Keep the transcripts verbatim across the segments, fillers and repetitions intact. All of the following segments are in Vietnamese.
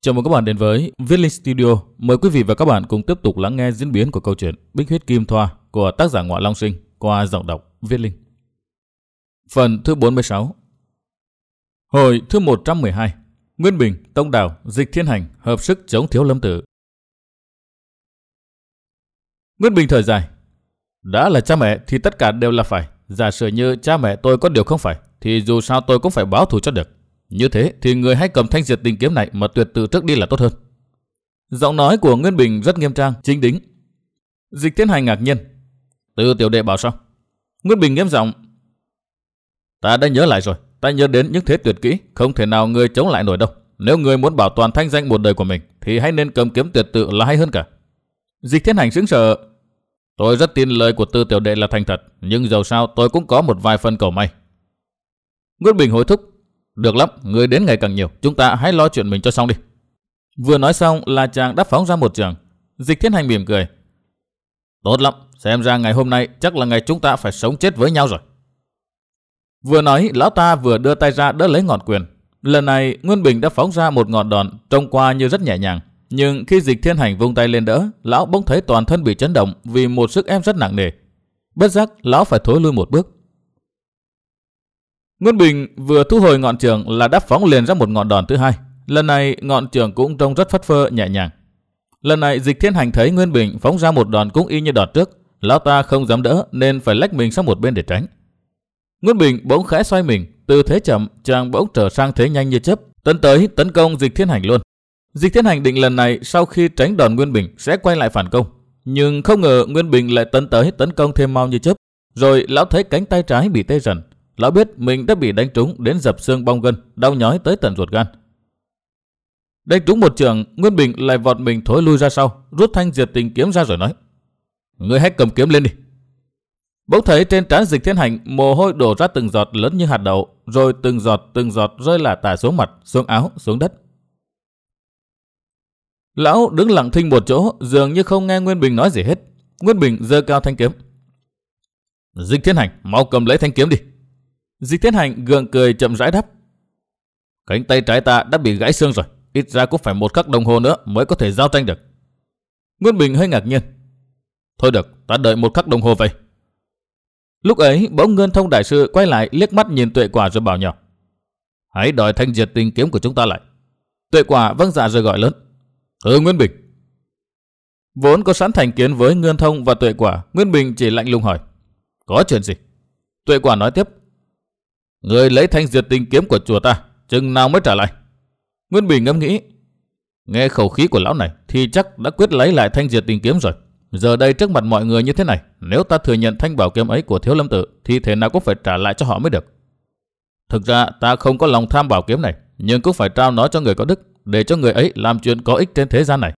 Chào mừng các bạn đến với Viết Linh Studio. Mời quý vị và các bạn cùng tiếp tục lắng nghe diễn biến của câu chuyện Bích Huyết Kim Thoa của tác giả Ngọa Long Sinh qua giọng đọc Viết Linh. Phần thứ bốn mươi sáu. Hồi thứ một trăm mười hai. Nguyên Bình, Tông Đào, Dịch Thiên Hành hợp sức chống Thiếu Lâm Tự. Nguyên Bình thở dài. Đã là cha mẹ thì tất cả đều là phải. Giả sử như cha mẹ tôi có điều không phải thì dù sao tôi cũng phải báo thù cho được. Như thế thì người hãy cầm thanh diệt tình kiếm này mà tuyệt tự trước đi là tốt hơn. Giọng nói của Nguyên Bình rất nghiêm trang, chính đính. Dịch Thiên Hành ngạc nhiên. Từ tiểu đệ bảo sao? Nguyên Bình nghiêm giọng. Ta đã nhớ lại rồi. Ta nhớ đến những thế tuyệt kỹ, không thể nào người chống lại nổi đâu. Nếu người muốn bảo toàn thanh danh một đời của mình thì hãy nên cầm kiếm tuyệt tự là hay hơn cả. Dịch Thiên Hành sững sờ. Tôi rất tin lời của Từ tiểu đệ là thành thật, nhưng dầu sao tôi cũng có một vài phần cầu may. Nguyên Bình hối thúc. Được lắm, người đến ngày càng nhiều, chúng ta hãy lo chuyện mình cho xong đi. Vừa nói xong là chàng đã phóng ra một trường. Dịch Thiên Hành mỉm cười. Tốt lắm, xem ra ngày hôm nay chắc là ngày chúng ta phải sống chết với nhau rồi. Vừa nói, lão ta vừa đưa tay ra đỡ lấy ngọn quyền. Lần này Nguyên Bình đã phóng ra một ngọn đòn trông qua như rất nhẹ nhàng, nhưng khi Dịch Thiên Hành vung tay lên đỡ, lão bỗng thấy toàn thân bị chấn động vì một sức ép rất nặng nề. Bất giác lão phải thối lui một bước. Nguyên Bình vừa thu hồi ngọn trường là đã phóng liền ra một ngọn đòn thứ hai. Lần này ngọn trường cũng trông rất phất phơ nhẹ nhàng. Lần này Dịch Thiên Hành thấy Nguyên Bình phóng ra một đòn cũng y như đòn trước, lão ta không dám đỡ nên phải lách mình sang một bên để tránh. Nguyên Bình bỗng khẽ xoay mình, từ thế chậm chàng bỗng trở sang thế nhanh như chớp, tấn tới tấn công Dịch Thiên Hành luôn. Dịch Thiên Hành định lần này sau khi tránh đòn Nguyên Bình sẽ quay lại phản công, nhưng không ngờ Nguyên Bình lại tấn tới tấn công thêm mau như chớp. Rồi lão thấy cánh tay trái bị tê dần. Lão biết mình đã bị đánh trúng đến dập xương bong gân, đau nhói tới tận ruột gan. Đánh trúng một trường, Nguyên Bình lại vọt mình thối lui ra sau, rút thanh diệt tình kiếm ra rồi nói. Ngươi hãy cầm kiếm lên đi. Bỗng thấy trên trán Dịch Thiên Hành mồ hôi đổ ra từng giọt lớn như hạt đậu, rồi từng giọt từng giọt rơi lả tả xuống mặt, xuống áo, xuống đất. Lão đứng lặng thinh một chỗ, dường như không nghe Nguyên Bình nói gì hết. Nguyên Bình giơ cao thanh kiếm. Dịch Thiên Hành, mau cầm lấy thanh kiếm đi. Dịch Thiên Hành gượng cười chậm rãi đáp. Cánh tay trái ta đã bị gãy xương rồi, ít ra cũng phải một khắc đồng hồ nữa mới có thể giao tranh được. Nguyên Bình hơi ngạc nhiên. Thôi được, ta đợi một khắc đồng hồ vậy. Lúc ấy bỗng Ngân Thông đại sư quay lại liếc mắt nhìn Tuệ Quả rồi bảo nhỏ. Hãy đòi thanh diệt tình kiếm của chúng ta lại. Tuệ Quả vâng dạ rồi gọi lớn. Ừ Nguyên Bình. Vốn có sẵn thành kiến với Ngân Thông và Tuệ Quả, Nguyên Bình chỉ lạnh lùng hỏi. Có chuyện gì? Tuệ Quả nói tiếp. Người lấy thanh diệt tình kiếm của chùa ta, chừng nào mới trả lại? Nguyên Bình ngẫm nghĩ. Nghe khẩu khí của lão này thì chắc đã quyết lấy lại thanh diệt tình kiếm rồi. Giờ đây trước mặt mọi người như thế này, nếu ta thừa nhận thanh bảo kiếm ấy của Thiếu Lâm Tự thì thế nào cũng phải trả lại cho họ mới được. Thực ra ta không có lòng tham bảo kiếm này, nhưng cũng phải trao nó cho người có đức, để cho người ấy làm chuyện có ích trên thế gian này.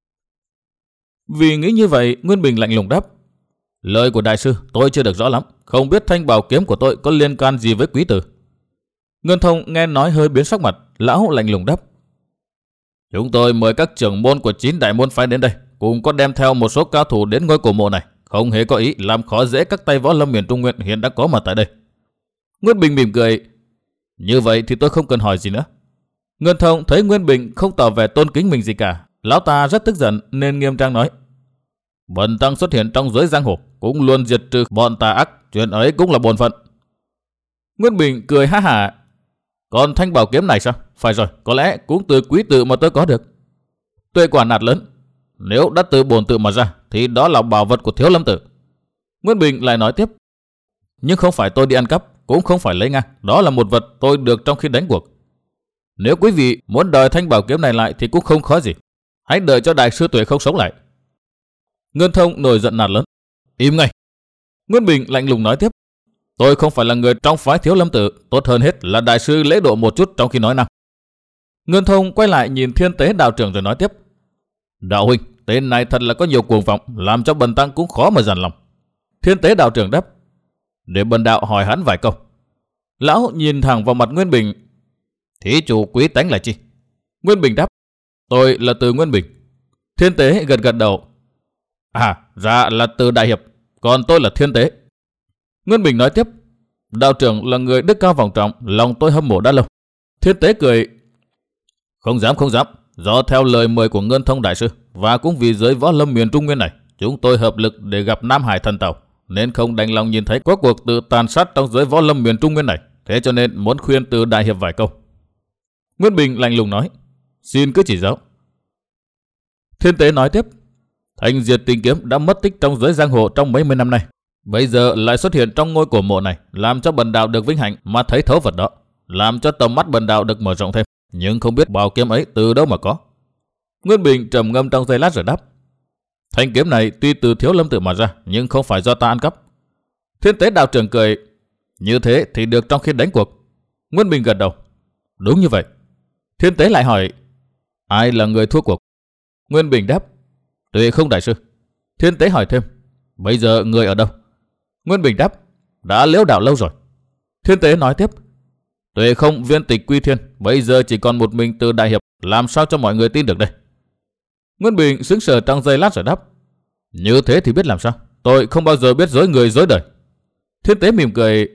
Vì nghĩ như vậy, Nguyên Bình lạnh lùng đáp. Lời của đại sư tôi chưa được rõ lắm, không biết thanh bảo kiếm của tôi có liên can gì với quý tử. Ngân Thông nghe nói hơi biến sắc mặt, lão lạnh lùng đáp. Chúng tôi mời các trưởng môn của chín đại môn phái đến đây, cùng có đem theo một số cao thủ đến ngôi cổ mộ này, không hề có ý làm khó dễ các tay võ lâm miền Trung Nguyên hiện đã có mặt tại đây. Nguyên Bình mỉm cười. Như vậy thì tôi không cần hỏi gì nữa. Ngân Thông thấy Nguyên Bình không tỏ vẻ tôn kính mình gì cả, lão ta rất tức giận nên nghiêm trang nói. Bần tăng xuất hiện trong giới giang hồ cũng luôn diệt trừ bọn tà ác, chuyện ấy cũng là bổn phận. Nguyên Bình cười ha hả. Còn thanh bảo kiếm này sao? Phải rồi, có lẽ cũng từ quý tự mà tôi có được. Tuệ Quả nạt lớn. Nếu đã từ bổn tự mà ra thì đó là bảo vật của Thiếu Lâm Tự. Nguyên Bình lại nói tiếp. Nhưng không phải tôi đi ăn cắp, cũng không phải lấy ngang, đó là một vật tôi được trong khi đánh cuộc. Nếu quý vị muốn đòi thanh bảo kiếm này lại thì cũng không khó gì. Hãy đợi cho đại sư Tuệ không sống lại. Ngân Thông nổi giận nạt lớn. Im ngay. Nguyên Bình lạnh lùng nói tiếp. Tôi không phải là người trong phái Thiếu Lâm Tự, tốt hơn hết là đại sư lễ độ một chút trong khi nói năng. Ngân Thông quay lại nhìn Thiên Tế đạo trưởng rồi nói tiếp. Đạo huynh, tên này thật là có nhiều cuồng vọng, làm cho bần tăng cũng khó mà dằn lòng. Thiên Tế đạo trưởng đáp. Để bần đạo hỏi hắn vài câu. Lão nhìn thẳng vào mặt Nguyên Bình. Thí chủ quý tánh là chi? Nguyên Bình đáp. Tôi là Từ Nguyên Bình. Thiên Tế gật gật đầu. À, ra là Từ đại hiệp, còn tôi là Thiên Tế. Nguyên Bình nói tiếp. Đạo trưởng là người đức cao vọng trọng, lòng tôi hâm mộ đã lâu. Thiên Tế cười. Không dám không dám, Do theo lời mời của Ngân Thông đại sư và cũng vì giới võ lâm miền Trung Nguyên này, chúng tôi hợp lực để gặp Nam Hải thần tàu, nên không đành lòng nhìn thấy có cuộc tự tàn sát trong giới võ lâm miền Trung Nguyên này. Thế cho nên muốn khuyên Từ đại hiệp vài câu. Nguyên Bình lạnh lùng nói, xin cứ chỉ giáo. Thiên Tế nói tiếp, Thanh Diệt Tình Kiếm đã mất tích trong giới giang hồ trong mấy mươi năm nay, bây giờ lại xuất hiện trong ngôi cổ mộ này, làm cho bần đạo được vinh hạnh mà thấy thấu vật đó, làm cho tầm mắt bần đạo được mở rộng thêm. Nhưng không biết bảo kiếm ấy từ đâu mà có. Nguyên Bình trầm ngâm trong giây lát rồi đáp, thanh kiếm này tuy từ Thiếu Lâm Tự mà ra, nhưng không phải do ta ăn cắp. Thiên Tế đạo trưởng cười, như thế thì được trong khi đánh cuộc. Nguyên Bình gật đầu, đúng như vậy. Thiên Tế lại hỏi, ai là người thua cuộc? Nguyên Bình đáp, Tuệ Không đại sư. Thiên Tế hỏi thêm, bây giờ người ở đâu? Nguyên Bình đáp, đã liễu đạo lâu rồi. Thiên Tế nói tiếp, Tuệ Không viên tịch quy thiên, bây giờ chỉ còn một mình Từ đại hiệp, làm sao cho mọi người tin được đây? Nguyên Bình sững sờ trong giây lát rồi đáp, như thế thì biết làm sao, tôi không bao giờ biết dối người dối đời. Thiên Tế mỉm cười,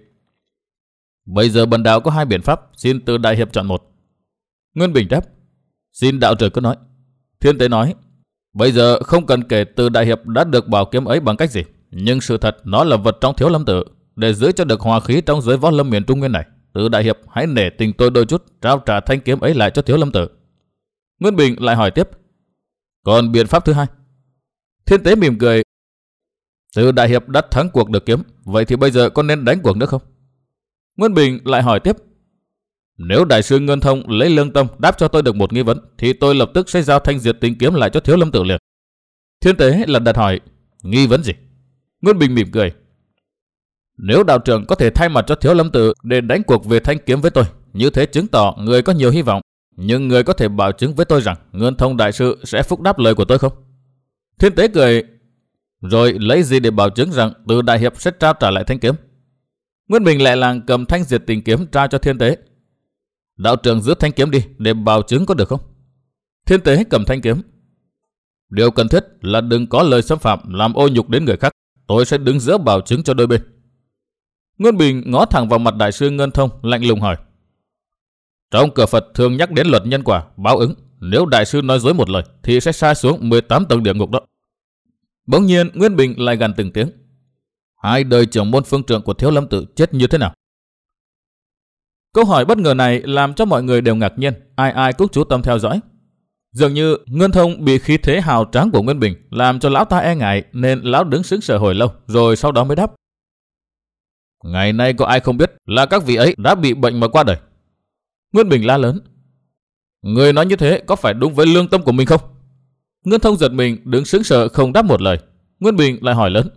bây giờ bần đạo có hai biện pháp, xin Từ đại hiệp chọn một. Nguyên Bình đáp, xin đạo trưởng cứ nói. Thiên Tế nói, bây giờ không cần kể Từ đại hiệp đã được bảo kiếm ấy bằng cách gì, nhưng sự thật nó là vật trong Thiếu Lâm Tự. Để giữ cho được hòa khí trong giới võ lâm miền Trung Nguyên này, Từ đại hiệp hãy nể tình tôi đôi chút, trao trả thanh kiếm ấy lại cho Thiếu Lâm Tự. Nguyên Bình lại hỏi tiếp, còn biện pháp thứ hai? Thiên Tế mỉm cười, Từ đại hiệp đã thắng cuộc được kiếm, vậy thì bây giờ có nên đánh cuộc nữa không? Nguyên Bình lại hỏi tiếp, nếu đại sư Ngân Thông lấy lương tâm đáp cho tôi được một nghi vấn, thì tôi lập tức sẽ giao Thanh Diệt Tình Kiếm lại cho Thiếu Lâm Tự liền. Thiên Tế lần đặt hỏi, nghi vấn gì? Nguyên Bình mỉm cười, nếu đạo trưởng có thể thay mặt cho Thiếu Lâm Tự để đánh cuộc về thanh kiếm với tôi, như thế chứng tỏ người có nhiều hy vọng. Nhưng người có thể bảo chứng với tôi rằng Ngân Thông đại sư sẽ phúc đáp lời của tôi không? Thiên Tế cười, rồi lấy gì để bảo chứng rằng Từ đại hiệp sẽ trao trả lại thanh kiếm? Nguyên Bình lại làng cầm Thanh Diệt Tình Kiếm trao cho Thiên Tế. Đạo trưởng giữ thanh kiếm đi để bảo chứng có được không? Thiên Tế cầm thanh kiếm. Điều cần thiết là đừng có lời xâm phạm làm ô nhục đến người khác. Tôi sẽ đứng giữa bảo chứng cho đôi bên. Nguyên Bình ngó thẳng vào mặt đại sư Ngân Thông, lạnh lùng hỏi, trong cửa Phật thường nhắc đến luật nhân quả, báo ứng. Nếu đại sư nói dối một lời thì sẽ sa xuống mười tám tầng địa ngục đó. Bỗng nhiên Nguyên Bình lại gằn từng tiếng, hai đời trưởng môn phương trượng của Thiếu Lâm Tự chết như thế nào? Câu hỏi bất ngờ này làm cho mọi người đều ngạc nhiên, ai ai cũng chú tâm theo dõi. Dường như Ngân Thông bị khí thế hào tráng của Nguyên Bình làm cho lão ta e ngại, nên lão đứng sững sờ hồi lâu, rồi sau đó mới đáp, ngày nay có ai không biết là các vị ấy đã bị bệnh mà qua đời? Nguyên Bình la lớn, người nói như thế có phải đúng với lương tâm của mình không? Ngân Thông giật mình đứng sững sờ không đáp một lời. Nguyên Bình lại hỏi lớn,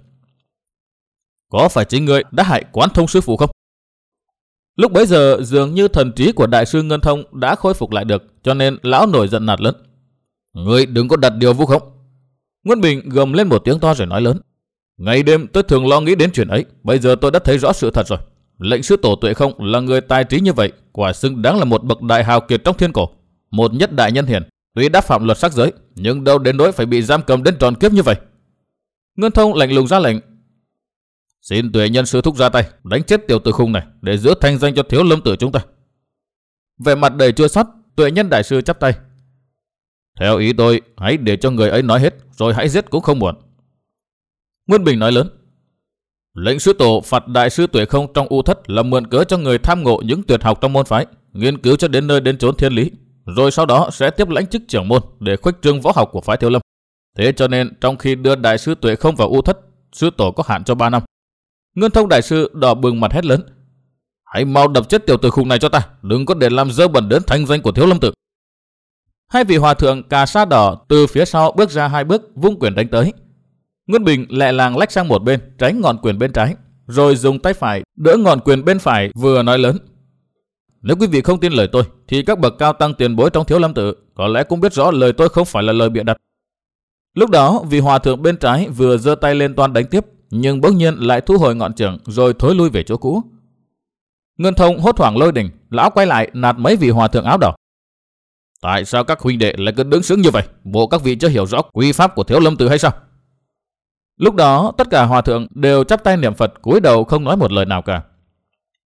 có phải chính người đã hại Quán Thông sư phụ không? Lúc bấy giờ dường như thần trí của đại sư Ngân Thông đã khôi phục lại được, cho nên lão nổi giận nạt lớn, người đừng có đặt điều vu khống. Nguyên Bình gầm lên một tiếng to rồi nói lớn, ngày đêm tôi thường lo nghĩ đến chuyện ấy, bây giờ tôi đã thấy rõ sự thật rồi. Lệnh sư tổ Tuệ Không là người tài trí như vậy, quả xứng đáng là một bậc đại hào kiệt trong thiên cổ, một nhất đại nhân hiền. Tuy đã phạm luật sắc giới, nhưng đâu đến nỗi phải bị giam cầm đến tròn kiếp như vậy. Ngân Thông lạnh lùng ra lệnh, xin Tuệ nhân sư thúc ra tay đánh chết tiểu tử khùng này để giữ thanh danh cho Thiếu Lâm Tự chúng ta. Vẻ mặt đầy chua xót, Tuệ nhân đại sư chắp tay, theo ý tôi hãy để cho người ấy nói hết, rồi hãy giết cũng không muộn. Nguyên Bình nói lớn, lệnh sư tổ phạt đại sư Tuệ Không trong u thất là mượn cớ cho người tham ngộ những tuyệt học trong môn phái, nghiên cứu cho đến nơi đến chốn thiên lý, rồi sau đó sẽ tiếp lãnh chức trưởng môn để khuếch trương võ học của phái Thiếu Lâm. Thế cho nên trong khi đưa đại sư Tuệ Không vào u thất, sư tổ có hạn cho ba năm. Ngân Thông đại sư đỏ bừng mặt hét lớn, hãy mau đập chết tiểu tử khùng này cho ta, đừng có để làm dơ bẩn đến thanh danh của Thiếu Lâm Tự. Hai vị hòa thượng cà sa đỏ từ phía sau bước ra hai bước, vung quyền đánh tới. Nguyên Bình lẹ làng lách sang một bên, tránh ngọn quyền bên trái, rồi dùng tay phải đỡ ngọn quyền bên phải, vừa nói lớn, nếu quý vị không tin lời tôi thì các bậc cao tăng tiền bối trong Thiếu Lâm Tự có lẽ cũng biết rõ lời tôi không phải là lời bịa đặt. Lúc đó vị hòa thượng bên trái vừa giơ tay lên toan đánh tiếp, nhưng bỗng nhiên lại thu hồi ngọn chưởng rồi thối lui về chỗ cũ. Ngân Thông hốt hoảng lôi đình, lão quay lại nạt mấy vị hòa thượng áo đỏ, tại sao các huynh đệ lại cứ đứng sững như vậy? Bộ các vị chưa hiểu rõ quy pháp của Thiếu Lâm Tự hay sao? Lúc đó tất cả hòa thượng đều chắp tay niệm Phật, cúi đầu không nói một lời nào cả.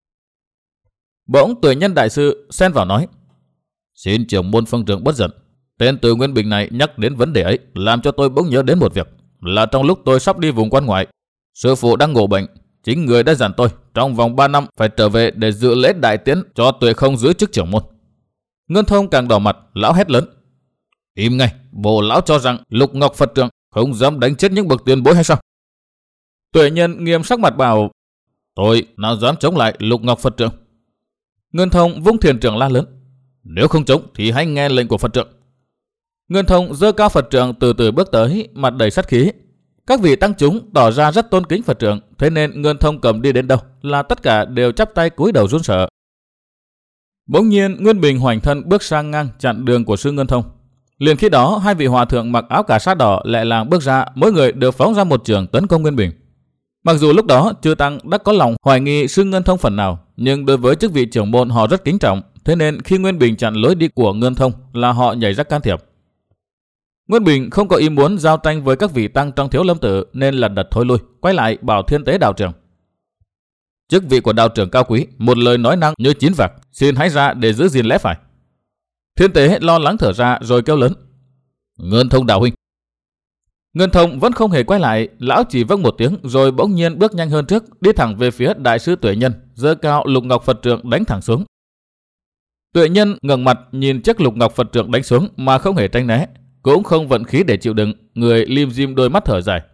Bỗng Tuệ Nhân đại sư xen vào nói, xin trưởng môn phương trượng bất giận, Tên Từ Nguyên Bình này nhắc đến vấn đề ấy làm cho tôi bỗng nhớ đến một việc, là trong lúc tôi sắp đi vùng quan ngoại, sư phụ đang ngộ bệnh, chính người đã dặn tôi trong vòng ba năm phải trở về để dự lễ đại tiễn cho Tuệ Không giữ chức trưởng môn. Ngân Thông càng đỏ mặt, lão hét lớn: Im ngay, bộ lão cho rằng Lục Ngọc Phật trưởng không dám đánh chết những bậc tiền bối hay sao? Tuệ Nhân nghiêm sắc mặt bảo: Tôi nào dám chống lại Lục Ngọc Phật trưởng. Ngân Thông vung thiền trưởng la lớn: Nếu không chống thì hãy nghe lệnh của Phật trưởng. Ngân Thông giơ cao Phật trưởng từ từ bước tới, mặt đầy sát khí. Các vị tăng chúng tỏ ra rất tôn kính Phật trưởng, thế nên Ngân Thông cầm đi đến đâu là tất cả đều chắp tay cúi đầu run sợ. Bỗng nhiên Nguyên Bình hoành thân bước sang ngang chặn đường của sư Ngân Thông. Liền khi đó hai vị hòa thượng mặc áo cà sa đỏ lẹ làng bước ra, mỗi người đều phóng ra một trường tấn công Nguyên Bình. Mặc dù lúc đó chư tăng đã có lòng hoài nghi sư Ngân Thông phần nào, nhưng đối với chức vị trưởng môn họ rất kính trọng, thế nên khi Nguyên Bình chặn lối đi của Ngân Thông là họ nhảy ra can thiệp. Nguyên Bình không có ý muốn giao tranh với các vị tăng trong Thiếu Lâm Tự nên lật đật thối lui, quay lại bảo Thiên Tế đạo trưởng: Chức vị của đạo trưởng cao quý, một lời nói năng như chín vạc, xin hãy ra để giữ gìn lẽ phải. Thiên Tế lo lắng thở ra rồi kêu lớn: Ngân Thông đạo huynh. Ngân Thông vẫn không hề quay lại, lão chỉ vâng một tiếng rồi bỗng nhiên bước nhanh hơn trước, đi thẳng về phía đại sư Tuệ Nhân, giơ cao Lục Ngọc Phật trượng đánh thẳng xuống. Tuệ Nhân ngẩng mặt nhìn chiếc Lục Ngọc Phật trượng đánh xuống mà không hề tránh né, cũng không vận khí để chịu đựng, người lim dim đôi mắt thở dài: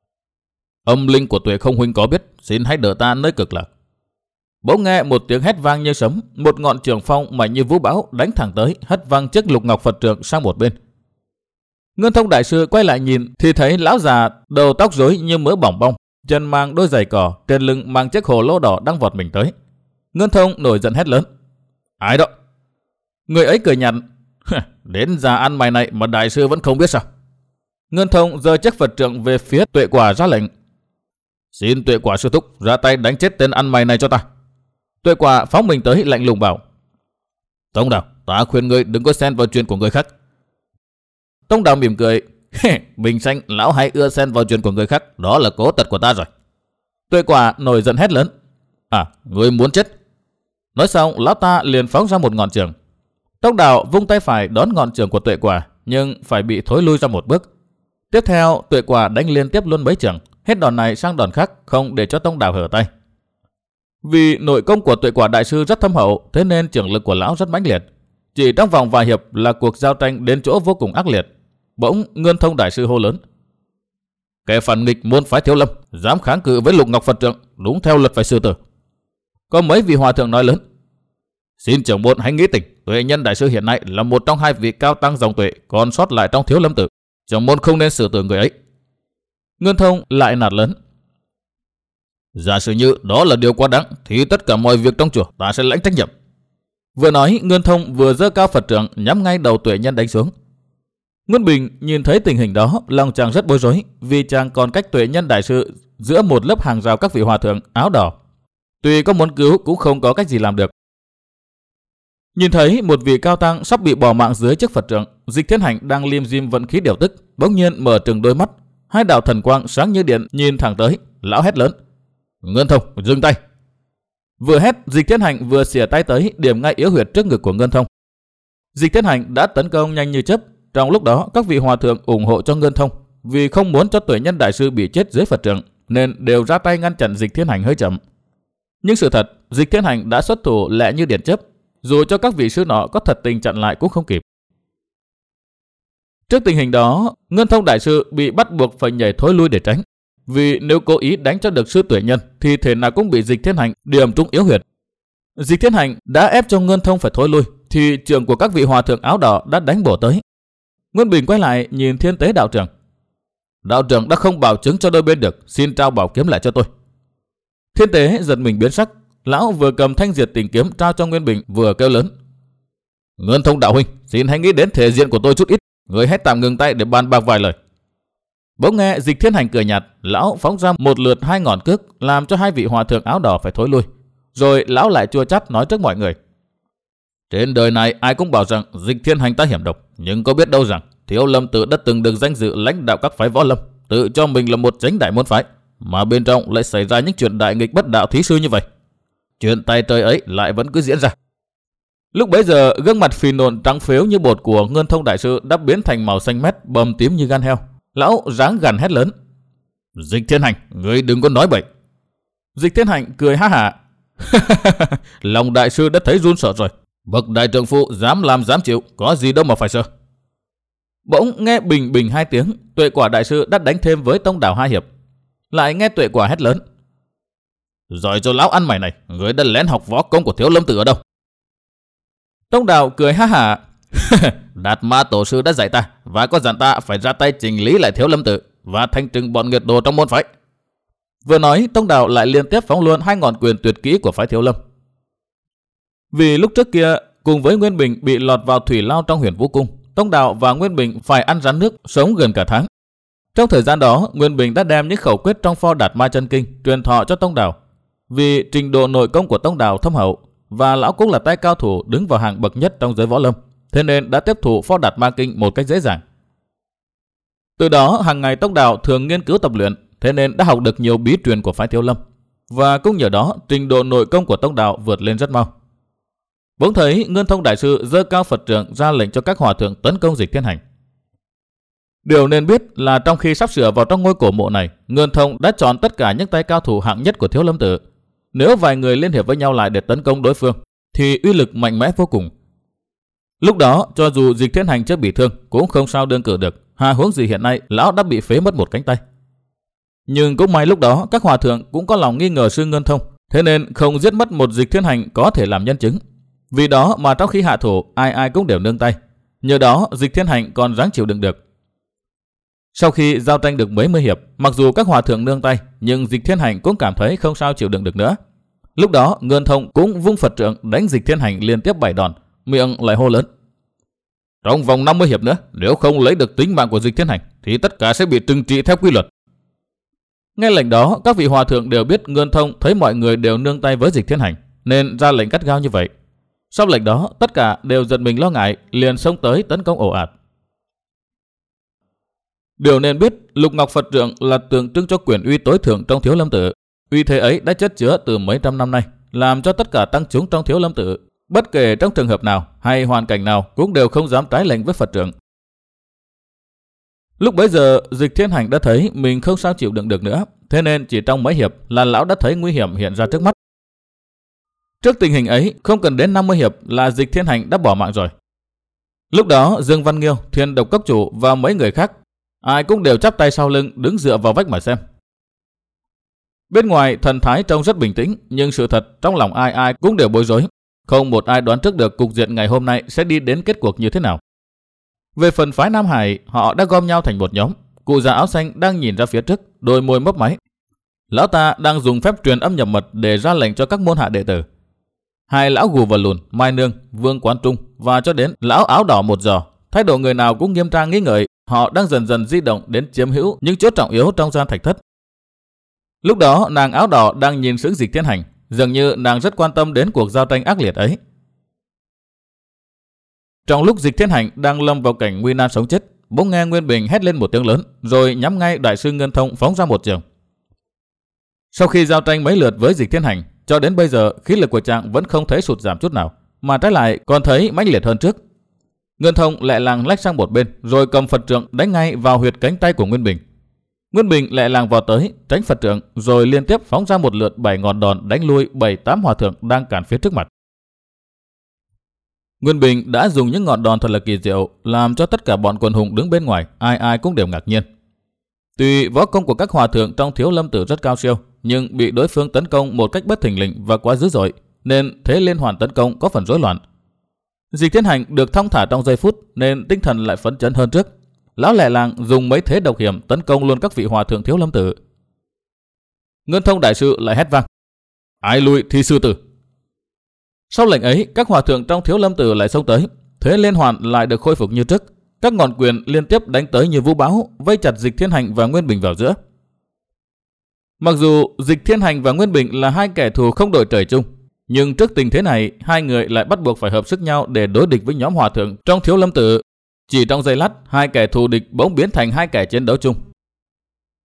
Âm linh của Tuệ Không huynh có biết, xin hãy đỡ ta nơi cực lạc. Bỗng nghe một tiếng hét vang như sấm, một ngọn trường phong mạnh như vũ bão đánh thẳng tới, hất văng chiếc Lục Ngọc Phật trượng sang một bên. Ngân Thông đại sư quay lại nhìn thì thấy lão già đầu tóc rối như mỡ bỏng bong, chân mang đôi giày cỏ, trên lưng mang chiếc hồ lô đỏ đang vọt mình tới. Ngân Thông nổi giận hét lớn: Ai đó? Người ấy cười nhạt: Đến già ăn mày này mà đại sư vẫn không biết sao? Ngân Thông giơ chiếc Phật trượng về phía Tuệ Quả ra lệnh: Xin Tuệ Quả sư thúc ra tay đánh chết tên ăn mày này cho ta. Tuệ Quả phóng mình tới lạnh lùng bảo: Tông Đào, ta khuyên ngươi đừng có xen vào chuyện của người khác. Tông Đào mỉm cười: Bình sanh lão hay ưa xen vào chuyện của người khác, đó là cố tật của ta rồi. Tuệ Quả nổi giận hét lớn: À, ngươi muốn chết? Nói xong lão ta liền phóng ra một ngọn trường. Tông Đào vung tay phải đón ngọn trường của Tuệ Quả, nhưng phải bị thối lui ra một bước. Tiếp theo Tuệ Quả đánh liên tiếp luôn mấy trường, hết đòn này sang đòn khác, không để cho Tông Đào hở tay. Vì nội công của Tuệ Quả đại sư rất thâm hậu, thế nên trường lực của lão rất mãnh liệt. Chỉ trong vòng vài hiệp là cuộc giao tranh đến chỗ vô cùng ác liệt. Bỗng Ngân Thông đại sư hô lớn: Kẻ phản nghịch môn phái Thiếu Lâm dám kháng cự với Lục Ngọc Phật trượng, đúng theo luật phải xử tử. Có mấy vị hòa thượng nói lớn: Xin trưởng môn hãy nghĩ tình, Tuệ Nhân đại sư hiện nay là một trong hai vị cao tăng dòng tuệ còn sót lại trong Thiếu Lâm Tự, trưởng môn không nên xử tử người ấy. Ngân Thông lại nạt lớn: Giả sử như đó là điều quá đáng thì tất cả mọi việc trong chùa ta sẽ lãnh trách nhiệm. Vừa nói Ngân Thông vừa giơ cao Phật trượng nhắm ngay đầu Tuệ Nhân đánh xuống. Nguyên Bình nhìn thấy tình hình đó, lòng chàng rất bối rối, vì chàng còn cách Tuệ Nhân đại sư giữa một lớp hàng rào các vị hòa thượng áo đỏ. Tuy có muốn cứu cũng không có cách gì làm được. Nhìn thấy một vị cao tăng sắp bị bỏ mạng dưới chiếc Phật trượng, Dịch Thiên Hành đang lim dim vận khí điều tức, bỗng nhiên mở trừng đôi mắt, hai đạo thần quang sáng như điện nhìn thẳng tới, lão hét lớn: Ngân Thông, dừng tay! Vừa hét, Dịch Thiên Hành vừa xỉa tay tới điểm ngay yếu huyệt trước ngực của Ngân Thông. Dịch Thiên Hành đã tấn công nhanh như chớp. Trong lúc đó các vị hòa thượng ủng hộ cho Ngân Thông, vì không muốn cho Tuệ Nhân đại sư bị chết dưới Phật trượng nên đều ra tay ngăn chặn Dịch Thiên Hành hơi chậm. Nhưng sự thật, Dịch Thiên Hành đã xuất thủ lẹ như điện chớp, dù cho các vị sư nọ có thật tình chặn lại cũng không kịp. Trước tình hình đó, Ngân Thông đại sư bị bắt buộc phải nhảy thối lui để tránh, vì nếu cố ý đánh cho được sư Tuệ Nhân thì thể nào cũng bị Dịch Thiên Hành điểm trúng yếu huyệt. Dịch Thiên Hành đã ép cho Ngân Thông phải thối lui thì trưởng của các vị hòa thượng áo đỏ đã đánh bổ tới. Nguyên Bình quay lại nhìn Thiên Tế đạo trưởng: Đạo trưởng đã không bảo chứng cho đôi bên được, xin trao bảo kiếm lại cho tôi. Thiên Tế giật mình biến sắc, lão vừa cầm thanh diệt tình kiếm trao cho Nguyên Bình vừa kêu lớn: Ngân Thông đạo huynh, xin hãy nghĩ đến thể diện của tôi chút ít, người hãy tạm ngừng tay để bàn bạc vài lời. Bỗng nghe Dịch Thiên Hành cười nhạt, lão phóng ra một lượt hai ngọn cước, làm cho hai vị hòa thượng áo đỏ phải thối lui. Rồi lão lại chua chát nói trước mọi người: Trên đời này ai cũng bảo rằng Dịch Thiên Hành ta hiểm độc, nhưng có biết đâu rằng Thiếu Lâm Tự đã từng được danh dự lãnh đạo các phái võ lâm, tự cho mình là một chánh đại môn phái, mà bên trong lại xảy ra những chuyện đại nghịch bất đạo thí sư như vậy. Chuyện tay trời ấy lại vẫn cứ diễn ra. Lúc bấy giờ, gương mặt phì nộn trắng phếu như bột của Ngân Thông đại sư đã biến thành màu xanh mét, bầm tím như gan heo. Lão ráng gằn hét lớn: Dịch Thiên Hành, ngươi đừng có nói bậy. Dịch Thiên Hành cười ha hả: Lòng đại sư đã thấy run sợ rồi. Bậc đại trượng phu dám làm dám chịu, có gì đâu mà phải sợ. Bỗng nghe bình bình hai tiếng, Tuệ Quả đại sư đã đánh thêm với Tông Đào hai hiệp. Lại nghe Tuệ Quả hét lớn: Giỏi cho lão ăn mày này, ngươi đã lén học võ công của Thiếu Lâm Tự ở đâu? Tông Đào cười ha hả: Đạt Ma tổ sư đã dạy ta và có dặn ta phải ra tay chỉnh lý lại Thiếu Lâm Tự và thanh trừng bọn nghiệt đồ trong môn phái. Vừa nói, Tông Đào lại liên tiếp phóng luôn hai ngọn quyền tuyệt kỹ của phái Thiếu Lâm. Vì lúc trước kia, cùng với Nguyên Bình bị lọt vào thủy lao trong Huyền Vũ Cung, Tông Đào và Nguyên Bình phải ăn rắn nước sống gần cả tháng. Trong thời gian đó, Nguyên Bình đã đem những khẩu quyết trong pho Đạt Ma chân kinh truyền thọ cho Tông Đào. Vì trình độ nội công của Tông Đào thâm hậu và lão cũng là tay cao thủ đứng vào hàng bậc nhất trong giới võ lâm, thế nên đã tiếp thụ pho Đạt Ma kinh một cách dễ dàng. Từ đó, hàng ngày Tông Đào thường nghiên cứu tập luyện, thế nên đã học được nhiều bí truyền của phái Thiếu Lâm, và cũng nhờ đó trình độ nội công của Tông Đào vượt lên rất mau. Bỗng thấy Ngân Thông đại sư giơ cao Phật trượng ra lệnh cho các hòa thượng tấn công Dịch Thiên Hành. Điều nên biết là trong khi sắp sửa vào trong ngôi cổ mộ này, Ngân Thông đã chọn tất cả những tay cao thủ hạng nhất của Thiếu Lâm Tự. Nếu vài người liên hiệp với nhau lại để tấn công đối phương, thì uy lực mạnh mẽ vô cùng. Lúc đó, cho dù Dịch Thiên Hành chưa bị thương, cũng không sao đương cử được. Hà huống gì hiện nay, lão đã bị phế mất một cánh tay. Nhưng cũng may lúc đó, các hòa thượng cũng có lòng nghi ngờ sư Ngân Thông, thế nên không giết mất một Dịch Thiên Hành có thể làm nhân chứng. Vì đó mà trong khi hạ thủ, ai ai cũng đều nương tay. Nhờ đó, Dịch Thiên Hành còn ráng chịu đựng được. Sau khi giao tranh được mấy mươi hiệp, mặc dù các hòa thượng nương tay, nhưng Dịch Thiên Hành cũng cảm thấy không sao chịu đựng được nữa. Lúc đó, Ngân Thông cũng vung Phật trượng đánh Dịch Thiên Hành liên tiếp bảy đòn, miệng lại hô lớn: Trong vòng năm mươi hiệp nữa, nếu không lấy được tính mạng của Dịch Thiên Hành, thì tất cả sẽ bị trừng trị theo quy luật. Nghe lệnh đó, các vị hòa thượng đều biết Ngân Thông thấy mọi người đều nương tay với Dịch Thiên Hành, nên ra lệnh gắt gao như vậy. Sau lệnh đó, tất cả đều giật mình lo ngại, liền xông tới tấn công ồ ạt. Điều nên biết, Lục Ngọc Phật trượng là tượng trưng cho quyền uy tối thượng trong Thiếu Lâm Tự. Uy thế ấy đã chất chứa từ mấy trăm năm nay, làm cho tất cả tăng chúng trong Thiếu Lâm Tự, bất kể trong trường hợp nào hay hoàn cảnh nào, cũng đều không dám trái lệnh với Phật trượng. Lúc bấy giờ, Dịch Thiên Hành đã thấy mình không sao chịu đựng được nữa, thế nên chỉ trong mấy hiệp là lão đã thấy nguy hiểm hiện ra trước mắt. Trước tình hình ấy, không cần đến năm mươi hiệp là Dịch Thiên Hành đã bỏ mạng rồi. Lúc đó, Dương Văn Nghiêu, Thiên Độc Cốc chủ và mấy người khác, ai cũng đều chắp tay sau lưng đứng dựa vào vách mà xem. Bên ngoài, thần thái trông rất bình tĩnh, nhưng sự thật trong lòng ai ai cũng đều bối rối. Không một ai đoán trước được cục diện ngày hôm nay sẽ đi đến kết cuộc như thế nào. Về phần phái Nam Hải, họ đã gom nhau thành một nhóm. Cụ già áo xanh đang nhìn ra phía trước, đôi môi mấp máy. Lão ta đang dùng phép truyền âm nhập mật để ra lệnh cho các môn hạ đệ tử. Hai lão gù và lùn, Mai Nương, Vương Quán Trung và cho đến lão áo đỏ một giò, thái độ người nào cũng nghiêm trang nghĩ ngợi. Họ đang dần dần di động đến chiếm hữu những chỗ trọng yếu trong gian thạch thất. Lúc đó, nàng áo đỏ đang nhìn sững Dịch Thiên Hành, dường như nàng rất quan tâm đến cuộc giao tranh ác liệt ấy. Trong lúc Dịch Thiên Hành đang lâm vào cảnh nguy nan sống chết, bỗng nghe Nguyên Bình hét lên một tiếng lớn, rồi nhắm ngay đại sư Ngân Thông phóng ra một trường. Sau khi giao tranh mấy lượt với Dịch Thiên Hành, cho đến bây giờ khí lực của chàng vẫn không thấy sụt giảm chút nào, mà trái lại còn thấy mãnh liệt hơn trước. Ngân Thông lẹ làng lách sang một bên, rồi cầm Phật trượng đánh ngay vào huyệt cánh tay của Nguyên Bình. Nguyên Bình lẹ làng vào tới, tránh Phật trượng, rồi liên tiếp phóng ra một lượt bảy ngọn đòn đánh lui bảy tám hòa thượng đang cản phía trước mặt. Nguyên Bình đã dùng những ngọn đòn thật là kỳ diệu, làm cho tất cả bọn quần hùng đứng bên ngoài ai ai cũng đều ngạc nhiên. Tuy võ công của các hòa thượng trong Thiếu Lâm Tự rất cao siêu, nhưng bị đối phương tấn công một cách bất thình lình và quá dữ dội, nên thế liên hoàn tấn công có phần rối loạn. Dịch Thiên Hành được thong thả trong giây phút nên tinh thần lại phấn chấn hơn trước. Lão lẹ làng dùng mấy thế độc hiểm tấn công luôn các vị hòa thượng Thiếu Lâm Tự. Ngân Thông đại sư lại hét vang: Ai lui thì sư tử. Sau lệnh ấy, các hòa thượng trong Thiếu Lâm Tự lại xông tới, thế liên hoàn lại được khôi phục như trước. Các ngọn quyền liên tiếp đánh tới như vũ bão, vây chặt Dịch Thiên Hành và Nguyên Bình vào giữa. Mặc dù Dịch Thiên Hành và Nguyên Bình là hai kẻ thù không đội trời chung, nhưng trước tình thế này, hai người lại bắt buộc phải hợp sức nhau để đối địch với nhóm hòa thượng trong Thiếu Lâm Tự. Chỉ trong giây lát, hai kẻ thù địch bỗng biến thành hai kẻ chiến đấu chung.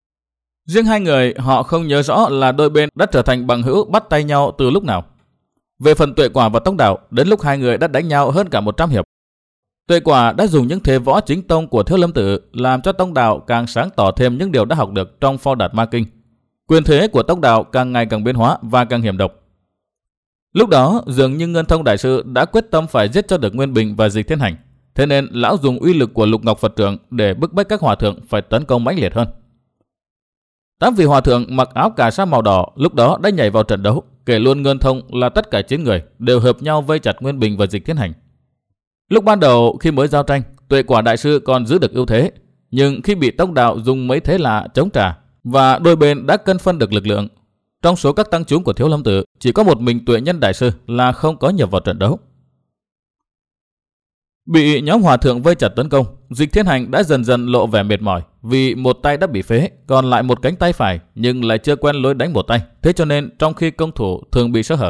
Riêng hai người, họ không nhớ rõ là đôi bên đã trở thành bằng hữu bắt tay nhau từ lúc nào. Về phần Tuệ Quả và Tông Đạo, đến lúc hai người đã đánh nhau hơn cả một trăm hiệp. Tuệ Quả đã dùng những thế võ chính tông của Thiếu Lâm Tự làm cho Tông Đạo càng sáng tỏ thêm những điều đã học được trong Pho Đạt Ma Kinh. Quyền thế của Tông Đạo càng ngày càng biến hóa và càng hiểm độc. Lúc đó dường như Ngân Thông đại sư đã quyết tâm phải giết cho được Nguyên Bình và Dịch Thiên Hành, thế nên lão dùng uy lực của Lục Ngọc Phật Trượng để bức bách các hòa thượng phải tấn công mãnh liệt hơn. Tám vị hòa thượng mặc áo cà sa màu đỏ lúc đó đã nhảy vào trận đấu, kể luôn Ngân Thông là tất cả chín người đều hợp nhau vây chặt Nguyên Bình và Dịch Thiên Hành. Lúc ban đầu khi mới giao tranh, Tuệ Quả đại sư còn giữ được ưu thế, nhưng khi bị Tông Đạo dùng mấy thế lạ chống trả và đôi bên đã cân phân được lực lượng, trong số các tăng chúng của Thiếu Lâm Tự chỉ có một mình Tuệ Nhân đại sư là không có nhập vào trận đấu. Bị nhóm hòa thượng vây chặt tấn công, Dịch Thiên Hành đã dần dần lộ vẻ mệt mỏi vì một tay đã bị phế, còn lại một cánh tay phải nhưng lại chưa quen lối đánh một tay, thế cho nên trong khi công thủ thường bị sơ hở.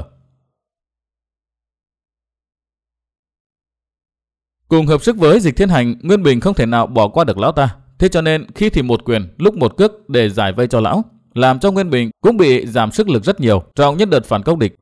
Cùng hợp sức với Dịch Thiên Hành, Nguyên Bình không thể nào bỏ qua được lão ta, thế cho nên khi thì một quyền, lúc một cước để giải vây cho lão, làm cho Nguyên Bình cũng bị giảm sức lực rất nhiều trong nhất đợt phản công địch.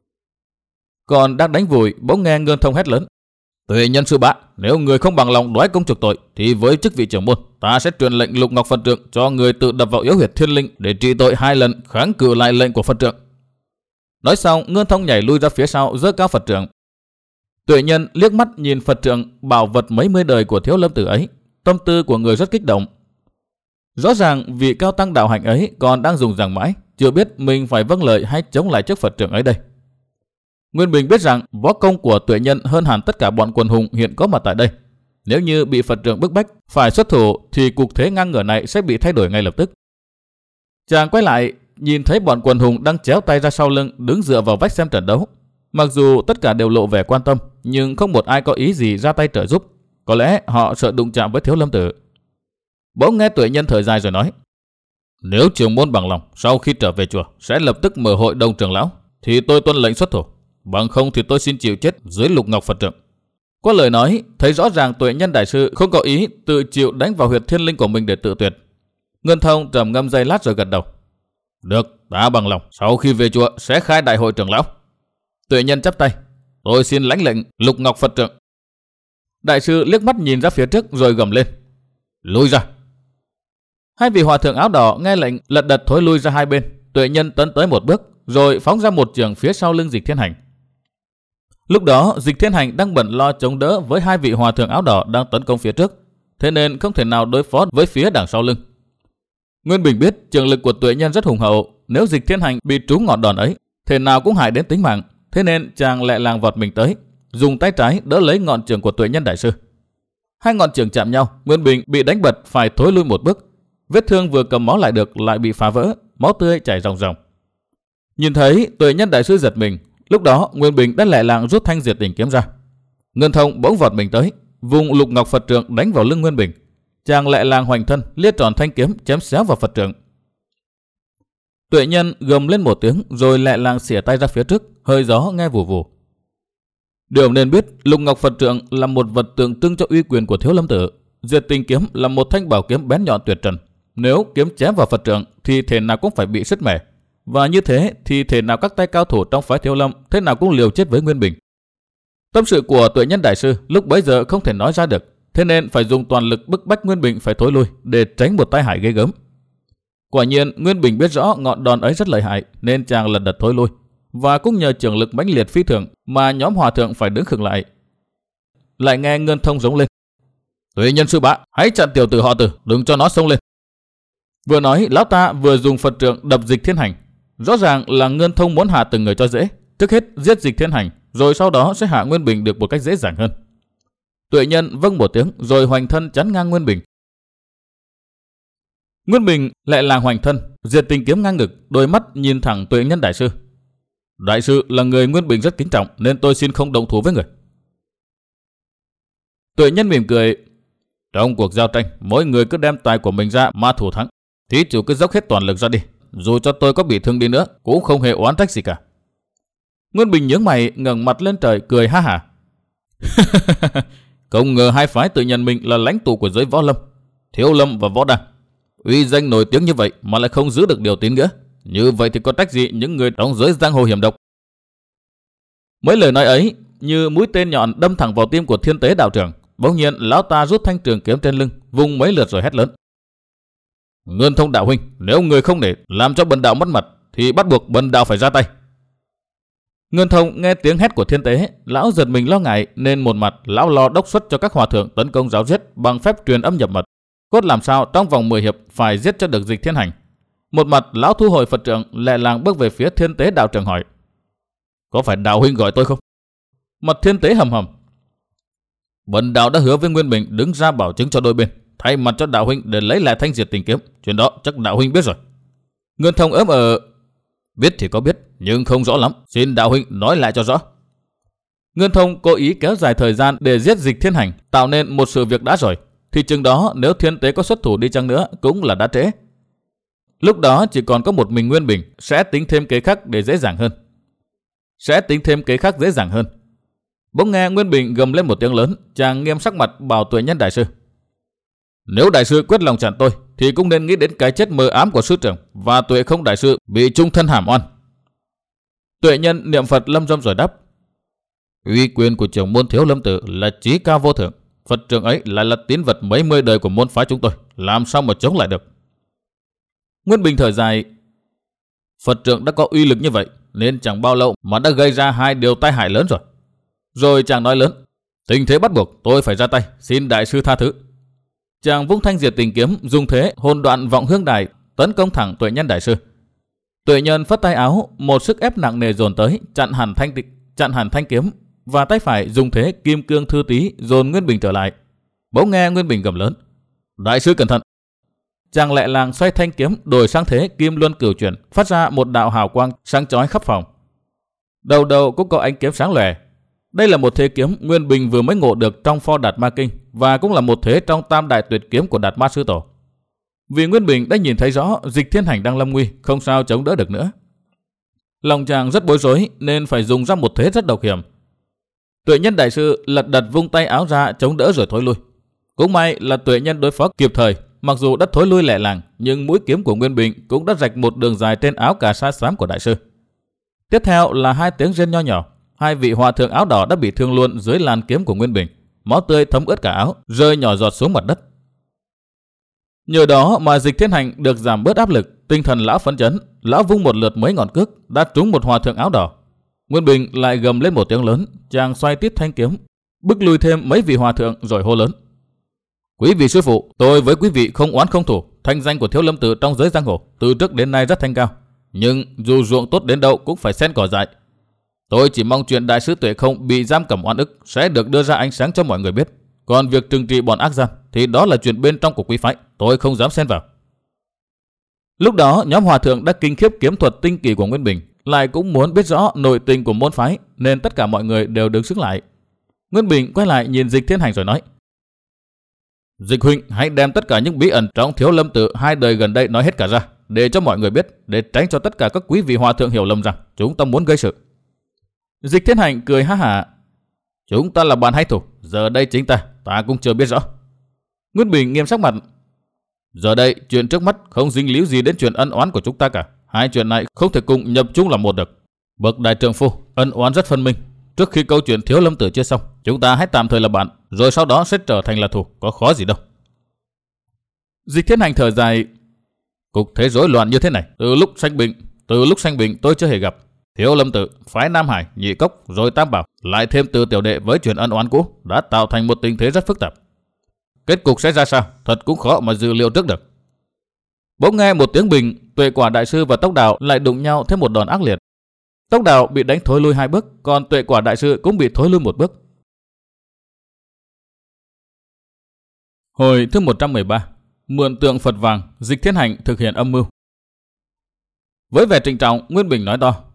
Còn đang đánh vùi, bỗng nghe Ngân Thông hét lớn: "Tuệ Nhân sư bá, nếu người không bằng lòng đoái công chuộc tội, thì với chức vị trưởng môn, ta sẽ truyền lệnh Lục Ngọc Phật Trượng cho người tự đập vào yếu huyệt thiên linh để trị tội hai lần, kháng cự lại lệnh của Phật Trượng." Nói xong, Ngân Thông nhảy lui ra phía sau, giơ cao Phật Trượng. Tuệ Nhân liếc mắt nhìn Phật Trượng bảo vật mấy mươi đời của Thiếu Lâm Tự ấy, tâm tư của người rất kích động. Rõ ràng vị cao tăng đạo hạnh ấy còn đang dùng rằng mãi, chưa biết mình phải vâng lời hay chống lại chiếc Phật Trượng ấy đây. Nguyên Bình biết rằng võ công của Tuệ Nhân hơn hẳn tất cả bọn quần hùng hiện có mặt tại đây. Nếu như bị Phật Trượng bức bách phải xuất thủ thì cục thế ngang ngửa này sẽ bị thay đổi ngay lập tức. Chàng quay lại nhìn thấy bọn quần hùng đang chéo tay ra sau lưng đứng dựa vào vách xem trận đấu. Mặc dù tất cả đều lộ vẻ quan tâm, nhưng không một ai có ý gì ra tay trợ giúp. Có lẽ họ sợ đụng chạm với Thiếu Lâm Tự. Bỗng nghe Tuệ Nhân thở dài rồi nói: "Nếu trưởng môn bằng lòng, sau khi trở về chùa sẽ lập tức mở hội đồng trưởng lão, thì tôi tuân lệnh xuất thủ. Bằng không thì tôi xin chịu chết dưới Lục Ngọc Phật Trượng." Qua lời nói, thấy rõ ràng Tuệ Nhân đại sư không có ý tự chịu đánh vào huyệt thiên linh của mình để tự tuyệt. Ngân Thông trầm ngâm giây lát rồi gật đầu: "Được, ta bằng lòng, sau khi về chùa sẽ khai đại hội trưởng lão." Tuệ Nhân chắp tay: "Tôi xin lãnh lệnh Lục Ngọc Phật Trượng." Đại sư liếc mắt nhìn ra phía trước rồi gầm lên: "Lui ra!" Hai vị hòa thượng áo đỏ nghe lệnh lật đật thối lui ra hai bên. Tuệ Nhân tấn tới một bước rồi phóng ra một chưởng phía sau lưng Dịch Thiên Hành. Lúc đó Dịch Thiên Hành đang bận lo chống đỡ với hai vị hòa thượng áo đỏ đang tấn công phía trước, thế nên không thể nào đối phó với phía đằng sau lưng. Nguyên Bình biết trường lực của Tuệ Nhân rất hùng hậu, nếu Dịch Thiên Hành bị trúng ngọn đòn ấy, thể nào cũng hại đến tính mạng, thế nên chàng lẹ làng vọt mình tới, dùng tay trái đỡ lấy ngọn chưởng của Tuệ Nhân đại sư. Hai ngọn chưởng chạm nhau, Nguyên Bình bị đánh bật phải thối lui một bước. Vết thương vừa cầm máu lại được lại bị phá vỡ, máu tươi chảy ròng ròng. Nhìn thấy Tuệ Nhân đại sư giật mình, lúc đó Nguyên Bình đã lẹ làng rút thanh diệt tình kiếm ra. Ngân Thông bỗng vọt mình tới, vùng Lục Ngọc Phật Trượng đánh vào lưng Nguyên Bình. Chàng lẹ làng hoành thân, liếc tròn thanh kiếm chém xéo vào Phật Trượng. Tuệ Nhân gầm lên một tiếng rồi lẹ làng xỉa tay ra phía trước, hơi gió nghe vù vù. Điều nên biết, Lục Ngọc Phật Trượng là một vật tượng trưng cho uy quyền của Thiếu Lâm Tự. Diệt tình kiếm là một thanh bảo kiếm bén nhọn tuyệt trần. Nếu kiếm chém vào Phật Trượng thì thể nào cũng phải bị sứt mẻ. Và như thế thì thể nào các tay cao thủ trong phái Thiếu Lâm thế nào cũng liều chết với Nguyên Bình. Tâm sự của Tuệ Nhân đại sư lúc bấy giờ không thể nói ra được, thế nên phải dùng toàn lực bức bách Nguyên Bình phải thối lui để tránh một tai hại ghê gớm. Quả nhiên Nguyên Bình biết rõ ngọn đòn ấy rất lợi hại nên chàng lật đật thối lui, và cũng nhờ trường lực mãnh liệt phi thường mà nhóm hòa thượng phải đứng khựng lại. Lại nghe Ngân Thông giống lên: "Tuệ Nhân sư bá, hãy chặn tiểu tử họ Từ, đừng cho nó xông lên." Vừa nói, lão ta vừa dùng Phật Trượng đập Dịch Thiên Hành. Rõ ràng là Ngân Thông muốn hạ từng người cho dễ, trước hết giết Dịch Thiên Hành, rồi sau đó sẽ hạ Nguyên Bình được một cách dễ dàng hơn. Tuệ Nhân vâng một tiếng rồi hoành thân chắn ngang Nguyên Bình. Nguyên Bình lại là hoành thân, diệt tình kiếm ngang ngực, đôi mắt nhìn thẳng Tuệ Nhân đại sư. "Đại sư là người Nguyên Bình rất kính trọng nên tôi xin không động thủ với người." Tuệ Nhân mỉm cười: "Trong cuộc giao tranh, mỗi người cứ đem tài của mình ra mà thủ thắng. Thí chủ cứ dốc hết toàn lực ra đi, dù cho tôi có bị thương đi nữa cũng không hề oán trách gì cả." Nguyên Bình nhướng mày ngẩng mặt lên trời cười ha hả. Không ngờ hai phái tự nhận mình là lãnh tụ của giới võ lâm, Thiếu Lâm và Võ Đăng. Uy danh nổi tiếng như vậy mà lại không giữ được điều tín nghĩa. Như vậy thì có trách gì những người trong giới giang hồ hiểm độc. Mấy lời nói ấy như mũi tên nhọn đâm thẳng vào tim của Thiên Tế đạo trưởng. Bỗng nhiên lão ta rút thanh trường kiếm trên lưng, vùng mấy lượt rồi hét lớn: Ngân Thông đạo huynh, nếu người không để làm cho bần đạo mất mặt thì bắt buộc bần đạo phải ra tay. Ngân Thông nghe tiếng hét của Thiên Tế, lão giật mình lo ngại, nên một mặt lão lo đốc xuất cho các hòa thượng tấn công giáo giết bằng phép truyền âm nhập mật, cốt làm sao trong vòng mười hiệp phải giết cho được Dịch Thiên Hành. Một mặt lão thu hồi Phật trượng, lẹ làng bước về phía Thiên Tế đạo trưởng hỏi: Có phải đạo huynh gọi tôi không? Mặt Thiên Tế hầm hầm: Bần đạo đã hứa với Nguyên Bình đứng ra bảo chứng cho đôi bên, thay mặt cho đạo huynh để lấy lại thanh diệt tình kiếm, chuyện đó chắc đạo huynh biết rồi. Ngân Thông ớm ờ biết thì có biết, nhưng không rõ lắm, xin đạo huynh nói lại cho rõ. Ngân Thông cố ý kéo dài thời gian để giết Dịch Thiên Hành, tạo nên một sự việc đã rồi, thì chừng đó nếu Thiên Tế có xuất thủ đi chăng nữa cũng là đã trễ. Lúc đó chỉ còn có một mình Nguyên Bình, sẽ tính thêm kế khác để dễ dàng hơn. Sẽ tính thêm kế khác dễ dàng hơn. Bỗng nghe Nguyên Bình gầm lên một tiếng lớn, chàng nghiêm sắc mặt bảo Tuệ Nhân đại sư: Nếu đại sư quyết lòng chặn tôi, thì cũng nên nghĩ đến cái chết mờ ám của sư trưởng và Tuệ Không đại sư bị trung thân hàm oan. Tuệ Nhân niệm Phật lâm dâm rồi đáp: Uy quyền của trưởng môn Thiếu Lâm Tự là chí cao vô thượng, Phật trưởng ấy lại là tín vật mấy mươi đời của môn phái chúng tôi, làm sao mà chống lại được. Nguyên Bình thở dài: Phật trưởng đã có uy lực như vậy, nên chẳng bao lâu mà đã gây ra hai điều tai hại lớn rồi. Rồi chàng nói lớn: Tình thế bắt buộc tôi phải ra tay, xin đại sư tha thứ. Chàng vung thanh diệt tình kiếm, dùng thế hồn đoạn vọng hương đài, tấn công thẳng Tuệ Nhân đại sư. Tuệ Nhân phất tay áo, một sức ép nặng nề dồn tới, chặn hẳn thanh tịch, chặn hẳn thanh kiếm, và tay phải dùng thế kim cương thư tí dồn Nguyên Bình trở lại. Bỗng nghe Nguyên Bình gầm lớn: Đại sư cẩn thận! Chàng lẹ làng xoay thanh kiếm đổi sang thế kim luân cửu chuyển, phát ra một đạo hào quang sáng chói khắp phòng. Đầu đầu cũng có ánh kiếm sáng lòe. Đây là một thế kiếm Nguyên Bình vừa mới ngộ được trong pho Đạt Ma Kinh, và cũng là một thế trong tam đại tuyệt kiếm của Đạt Ma Sư Tổ. Vì Nguyên Bình đã nhìn thấy rõ Dịch Thiên Hành đang lâm nguy, không sao chống đỡ được nữa. Lòng chàng rất bối rối nên phải dùng ra một thế rất độc hiểm. Tuệ Nhân đại sư lật đật vung tay áo ra chống đỡ rồi thối lui. Cũng may là Tuệ Nhân đối phó kịp thời, mặc dù đã thối lui lẹ làng, nhưng mũi kiếm của Nguyên Bình cũng đã rạch một đường dài trên áo cà sa xám của đại sư. Tiếp theo là hai tiếng rên nho nhỏ. Hai vị hòa thượng áo đỏ đã bị thương luôn dưới làn kiếm của Nguyên Bình, máu tươi thấm ướt cả áo, rơi nhỏ giọt xuống mặt đất. Nhờ đó mà Dịch Thiên Hành được giảm bớt áp lực, tinh thần lão phấn chấn, lão vung một lượt mấy ngọn cước đã trúng một hòa thượng áo đỏ. Nguyên Bình lại gầm lên một tiếng lớn, chàng xoay tít thanh kiếm, bức lui thêm mấy vị hòa thượng rồi hô lớn: Quý vị sư phụ, tôi với quý vị không oán không thù, thanh danh của Thiếu Lâm Tự trong giới giang hồ từ trước đến nay rất thanh cao, nhưng dù ruộng tốt đến đâu cũng phải xen cỏ dại. Tôi chỉ mong chuyện đại sư Tuệ Không bị giam cầm oan ức sẽ được đưa ra ánh sáng cho mọi người biết. Còn việc trừng trị bọn ác gian thì đó là chuyện bên trong của quý phái, tôi không dám xen vào. Lúc đó nhóm hòa thượng đã kinh khiếp kiếm thuật tinh kỳ của Nguyên Bình, lại cũng muốn biết rõ nội tình của môn phái, nên tất cả mọi người đều đứng xứng lại. Nguyên Bình quay lại nhìn Dịch Thiên Hành rồi nói: Dịch huynh hãy đem tất cả những bí ẩn trong Thiếu Lâm Tự hai đời gần đây nói hết cả ra, để cho mọi người biết, để tránh cho tất cả các quý vị hòa thượng hiểu lầm rằng chúng ta muốn gây sự. Dịch Thiên Hành cười ha hả: Chúng ta là bạn hay thù, giờ đây chính ta, ta cũng chưa biết rõ. Nguyên Bình nghiêm sắc mặt: Giờ đây chuyện trước mắt không dính líu gì đến chuyện ân oán của chúng ta cả, hai chuyện này không thể cùng nhập chung là một được. Bậc đại trượng phu, ân oán rất phân minh. Trước khi câu chuyện Thiếu Lâm Tự chưa xong, chúng ta hãy tạm thời là bạn, rồi sau đó sẽ trở thành là thù, có khó gì đâu. Dịch Thiên Hành thở dài: Cục thế rối loạn như thế này, từ lúc sanh bệnh, từ lúc sanh bệnh tôi chưa hề gặp. Thiếu Lâm Tự, phái Nam Hải, Nhị Cốc, rồi Tam Bảo, lại thêm Từ tiểu đệ với chuyện ân oán cũ, đã tạo thành một tình thế rất phức tạp. Kết cục sẽ ra sao, thật cũng khó mà dự liệu trước được. Bỗng nghe một tiếng bình, Tuệ Quả đại sư và Tốc Đào lại đụng nhau thêm một đòn ác liệt. Tốc Đào bị đánh thối lui hai bước, còn Tuệ Quả đại sư cũng bị thối lui một bước. Hồi thứ một trăm mười ba, mượn tượng Phật vàng, Dịch Thiên Hành thực hiện âm mưu. Với vẻ trịnh trọng, Nguyên Bình nói to: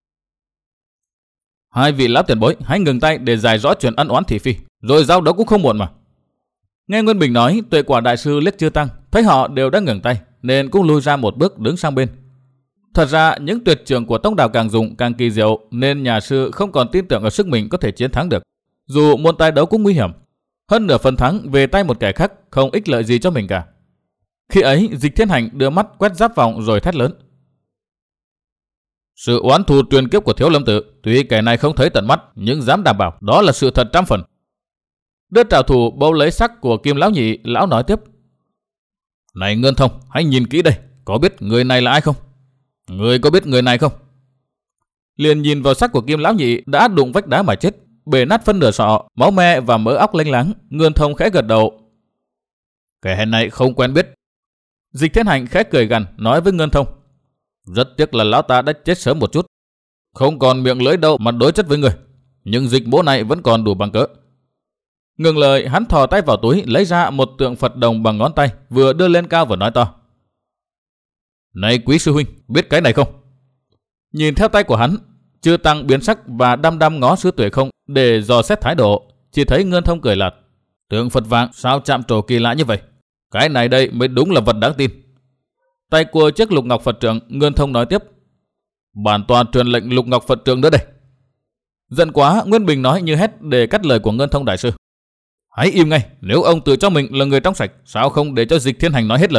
Hai vị lão tiền bối hãy ngừng tay để giải rõ chuyện ân oán thị phi, rồi giao đấu cũng không muộn mà. Nghe Nguyên Bình nói, Tuệ Quả đại sư liếc Chư Tăng, thấy họ đều đã ngừng tay, nên cũng lùi ra một bước đứng sang bên. Thật ra những tuyệt trường của Tốc Đào càng dùng càng kỳ diệu, nên nhà sư không còn tin tưởng ở sức mình có thể chiến thắng được. Dù môn tài đấu cũng nguy hiểm, hơn nửa phần thắng về tay một kẻ khác không ích lợi gì cho mình cả. Khi ấy, Dịch Thiên Hành đưa mắt quét giáp vòng rồi thét lớn: Sự oán thù truyền kiếp của Thiếu Lâm Tự, tuy kẻ này không thấy tận mắt, nhưng dám đảm bảo đó là sự thật trăm phần. Đưa trảo thủ bấu lấy sắc của Kim lão nhị, lão nói tiếp: Này Ngân Thông, hãy nhìn kỹ đây, có biết người này là ai không? Người có biết người này không? Liền nhìn vào sắc của Kim lão nhị đã đụng vách đá mà chết, bể nát phân nửa sọ, máu me và mỡ óc lênh láng. Ngân Thông khẽ gật đầu: Kẻ này không quen biết. Dịch Thiên Hành khẽ cười gằn nói với Ngân Thông: Rất tiếc là lão ta đã chết sớm một chút, không còn miệng lưỡi đâu mà đối chất với người, nhưng dịch mỗ này vẫn còn đủ bằng cớ. Ngừng lời, hắn thò tay vào túi lấy ra một tượng Phật đồng bằng ngón tay, vừa đưa lên cao vừa nói to: Này quý sư huynh, biết cái này không? Nhìn theo tay của hắn, Chư Tăng biến sắc và đăm đăm ngó Sư Tuệ Không để dò xét thái độ. Chỉ thấy Ngân Thông cười lạt: Tượng Phật vàng sao chạm trổ kỳ lạ như vậy? Cái này đây mới đúng là vật đáng tin. Tay cua chiếc lục ngọc Phật trượng, Ngân Thông nói tiếp: Bản tòa truyền lệnh lục ngọc Phật trượng nữa đây. Giận quá, Nguyên Bình nói như hét để cắt lời của Ngân Thông đại sư: Hãy im ngay, nếu ông tự cho mình là người trong sạch, sao không để cho Dịch Thiên Hành nói hết lời?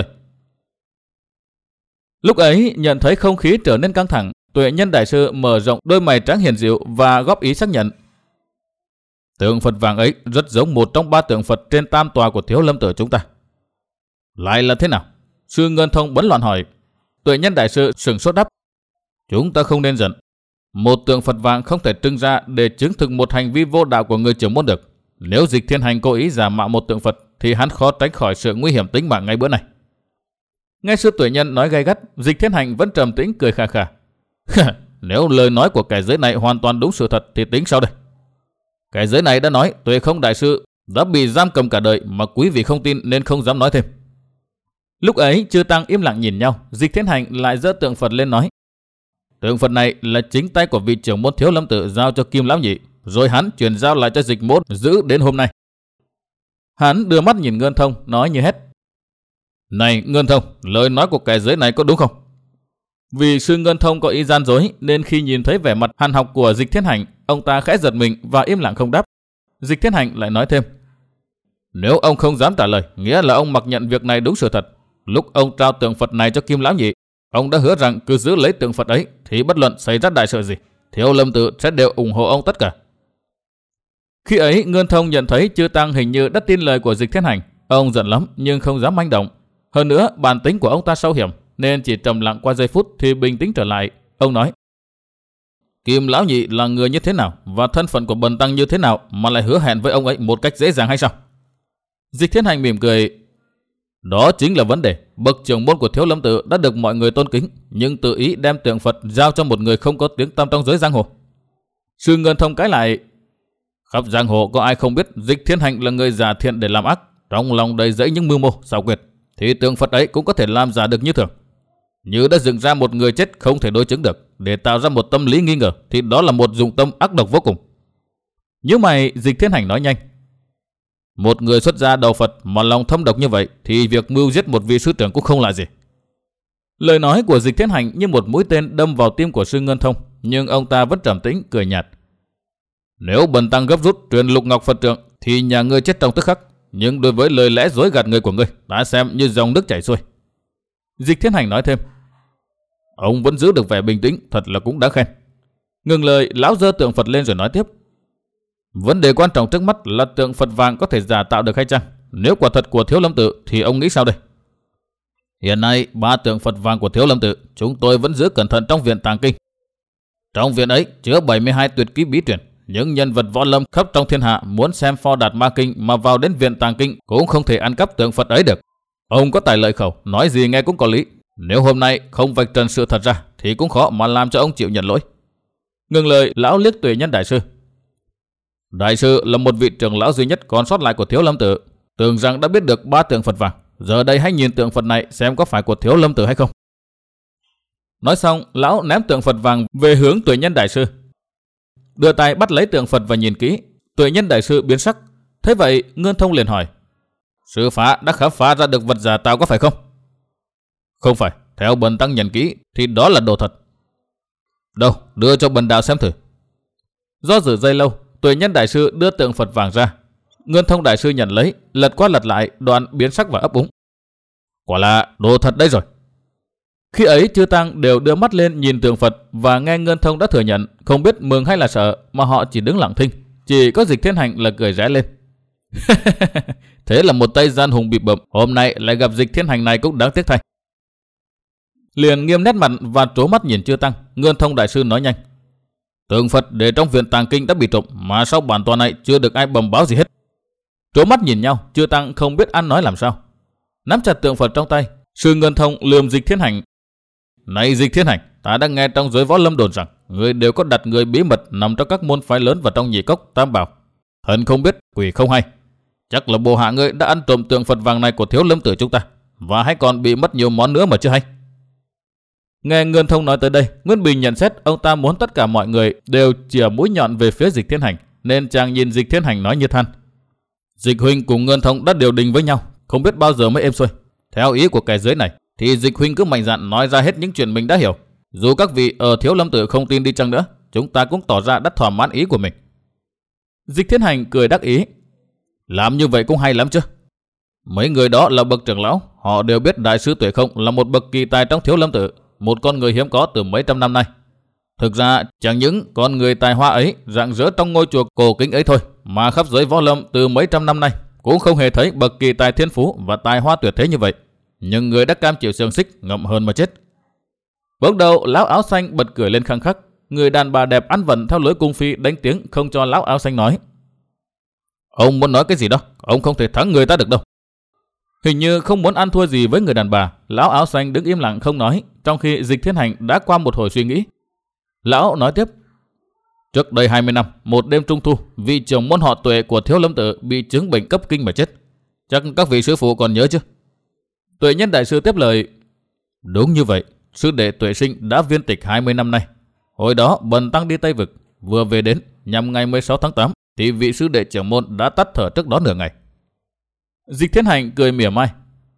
Lúc ấy nhận thấy không khí trở nên căng thẳng, Tuệ Nhân đại sư mở rộng đôi mày trắng hiền dịu và góp ý xác nhận: Tượng Phật vàng ấy rất giống một trong ba tượng Phật trên tam tòa của Thiếu Lâm Tự chúng ta. Lại là thế nào? Sư Ngân Thông bấn loạn hỏi. Tuệ Nhân đại sư sừng sốt đáp: Chúng ta không nên giận. Một tượng Phật vàng không thể trưng ra để chứng thực một hành vi vô đạo của người trưởng môn được. Nếu Dịch Thiên Hành cố ý giả mạo một tượng Phật thì hắn khó tránh khỏi sự nguy hiểm tính mạng ngay bữa này. Nghe sư Tuệ Nhân nói gay gắt, Dịch Thiên Hành vẫn trầm tĩnh cười khà khà: Nếu lời nói của kẻ dưới này hoàn toàn đúng sự thật thì tính sao đây? Kẻ dưới này đã nói Tuệ Không đại sư đã bị giam cầm cả đời, mà quý vị không tin nên không dám nói thêm. Lúc ấy Chư Tăng im lặng nhìn nhau. Dịch Thiên Hành lại giơ tượng Phật lên nói: Tượng Phật này là chính tay của vị trưởng môn Thiếu Lâm Tự giao cho Kim lão nhị, rồi hắn chuyển giao lại cho Dịch môn giữ đến hôm nay. Hắn đưa mắt nhìn Ngân Thông nói như hét: Này Ngân Thông, lời nói của kẻ dưới này có đúng không? Vì sư Ngân Thông có ý gian dối nên khi nhìn thấy vẻ mặt hàn học của Dịch Thiên Hành, ông ta khẽ giật mình và im lặng không đáp. Dịch Thiên Hành lại nói thêm: Nếu ông không dám trả lời, nghĩa là ông mặc nhận việc này đúng sự thật. Lúc ông trao tượng Phật này cho Kim lão nhị, ông đã hứa rằng cứ giữ lấy tượng Phật ấy thì bất luận xảy ra đại sự gì, Thiếu Lâm Tự sẽ đều ủng hộ ông tất cả. Khi ấy Ngân Thông nhận thấy Chư Tăng hình như đã tin lời của Dịch Thiên Hành. Ông giận lắm nhưng không dám manh động. Hơn nữa bản tính của ông ta sâu hiểm nên chỉ trầm lặng qua giây phút thì bình tĩnh trở lại. Ông nói: Kim lão nhị là người như thế nào và thân phận của bần tăng như thế nào mà lại hứa hẹn với ông ấy một cách dễ dàng hay sao? Dịch Thiên Hành mỉm cười: Đó chính là vấn đề. Bậc trưởng môn của Thiếu Lâm Tự đã được mọi người tôn kính, nhưng tự ý đem tượng Phật giao cho một người không có tiếng tăm trong giới giang hồ. Sư Ngân Thông cãi lại: Khắp giang hồ có ai không biết Dịch Thiên Hành là người giả thiện để làm ác, trong lòng đầy dẫy những mưu mô xảo quyệt, thì tượng Phật ấy cũng có thể làm giả được như thường. Như đã dựng ra một người chết không thể đối chứng được để tạo ra một tâm lý nghi ngờ, thì đó là một dụng tâm ác độc vô cùng. Như mày, Dịch Thiên Hành nói nhanh: Một người xuất gia đầu Phật mà lòng thâm độc như vậy thì việc mưu giết một vị sư trưởng cũng không là gì. Lời nói của Dịch Thiên Hành như một mũi tên đâm vào tim của sư Ngân Thông, nhưng ông ta vẫn trầm tĩnh cười nhạt: Nếu bần tăng gấp rút truyền lục ngọc Phật trượng thì nhà ngươi chết trong tức khắc, nhưng đối với lời lẽ dối gạt người của ngươi đã xem như dòng nước chảy xuôi. Dịch Thiên Hành nói thêm: Ông vẫn giữ được vẻ bình tĩnh, thật là cũng đáng khen. Ngừng lời, lão giơ tượng Phật lên rồi nói tiếp: Vấn đề quan trọng trước mắt là tượng Phật vàng có thể giả tạo được hay chăng? Nếu quả thật của Thiếu Lâm Tự thì ông nghĩ sao đây? Hiện nay ba tượng Phật vàng của Thiếu Lâm Tự chúng tôi vẫn giữ cẩn thận trong viện tàng kinh. Trong viện ấy chứa bảy mươi hai tuyệt kỹ bí truyền. Những nhân vật võ lâm khắp trong thiên hạ muốn xem pho đạt ma kinh mà vào đến viện tàng kinh cũng không thể ăn cắp tượng Phật ấy được. Ông có tài lợi khẩu, nói gì nghe cũng có lý. Nếu hôm nay không vạch trần sự thật ra thì cũng khó mà làm cho ông chịu nhận lỗi. Ngừng lời, lão liếc Tuệ Nhân đại sư: Đại sư là một vị trưởng lão duy nhất còn sót lại của Thiếu Lâm Tự, tưởng rằng đã biết được ba tượng Phật vàng. Giờ đây hãy nhìn tượng Phật này xem có phải của Thiếu Lâm Tự hay không. Nói xong, lão ném tượng Phật vàng về hướng Tuệ Nhân đại sư. Đưa tay bắt lấy tượng Phật và nhìn kỹ. Tuệ Nhân đại sư biến sắc. Thế vậy Ngân Thông liền hỏi: Sư phá đã khám phá ra được vật giả tạo có phải không? Không phải, theo bần tăng nhận kỹ thì đó là đồ thật. Đâu, đưa cho bần đạo xem thử. Do dự giây lâu, Tuệ Nhân đại sư đưa tượng Phật vàng ra. Ngân Thông đại sư nhận lấy, lật qua lật lại, đoạn biến sắc và ấp úng: Quả là đồ thật đấy rồi. Khi ấy chư tăng đều đưa mắt lên nhìn tượng Phật và nghe Ngân Thông đã thừa nhận, không biết mừng hay là sợ mà họ chỉ đứng lặng thinh. Chỉ có Dịch Thiên Hành là cười rẽ lên. Thế là một tay gian hùng bịp bợm, hôm nay lại gặp Dịch Thiên Hành này cũng đáng tiếc thay. Liền nghiêm nét mặt và trố mắt nhìn chư tăng. Ngân Thông đại sư nói nhanh. Tượng Phật để trong viện tàng kinh đã bị trộm, mà sau bản tòa này chưa được ai bẩm báo gì hết. Trố mắt nhìn nhau, chư tăng không biết ăn nói làm sao. Nắm chặt tượng Phật trong tay, sư Ngân Thông lườm Dịch Thiên Hành. Này Dịch Thiên Hành, ta đã nghe trong giới võ lâm đồn rằng người đều có đặt người bí mật nằm trong các môn phái lớn và trong nhị cốc tam bảo. Thần không biết, quỷ không hay. Chắc là bộ hạ ngươi đã ăn trộm tượng Phật vàng này của Thiếu Lâm Tử chúng ta, và hay còn bị mất nhiều món nữa mà chưa hay. Nghe Ngân Thông nói tới đây, Nguyên Bình nhận xét ông ta muốn tất cả mọi người đều chĩa mũi nhọn về phía Dịch Thiên Hành, nên chàng nhìn Dịch Thiên Hành nói như than. Dịch huynh cùng Ngân Thông đã điều đình với nhau, không biết bao giờ mới êm xuôi. Theo ý của kẻ dưới này, thì Dịch huynh cứ mạnh dạn nói ra hết những chuyện mình đã hiểu. Dù các vị ở Thiếu Lâm Tử không tin đi chăng nữa, chúng ta cũng tỏ ra đã thỏa mãn ý của mình. Dịch Thiên Hành cười đắc ý. Làm như vậy cũng hay lắm chứ. Mấy người đó là bậc trưởng lão, họ đều biết Đại sư Tuệ Không là một bậc kỳ tài trong Thiếu Lâm Tử, một con người hiếm có từ mấy trăm năm nay. Thực ra chẳng những con người tài hoa ấy rạng rỡ trong ngôi chùa cổ kính ấy thôi, mà khắp giới võ lâm từ mấy trăm năm nay cũng không hề thấy bậc kỳ tài thiên phú và tài hoa tuyệt thế như vậy. Nhưng người đã cam chịu xiềng xích ngậm hơn mà chết. Bỗng đầu lão áo xanh bật cười lên khăng khắc. Người đàn bà đẹp ăn vận theo lối cung phi đánh tiếng không cho lão áo xanh nói. Ông muốn nói cái gì đó, ông không thể thắng người ta được đâu. Hình như không muốn ăn thua gì với người đàn bà, lão áo xanh đứng im lặng không nói, trong khi Dịch Thiên Hành đã qua một hồi suy nghĩ. Lão nói tiếp. Trước đây hai mươi năm, một đêm trung thu, vị trưởng môn họ Tuệ của Thiếu Lâm Tử bị chứng bệnh cấp kinh mà chết. Chắc các vị sư phụ còn nhớ chứ? Tuệ Nhân đại sư tiếp lời. Đúng như vậy, sư đệ Tuệ Sinh đã viên tịch hai mươi năm nay. Hồi đó bần tăng đi Tây Vực, vừa về đến nhằm ngày mười sáu tháng tám, thì vị sư đệ trưởng môn đã tắt thở trước đó nửa ngày. Dịch Thiên Hành cười mỉa mai.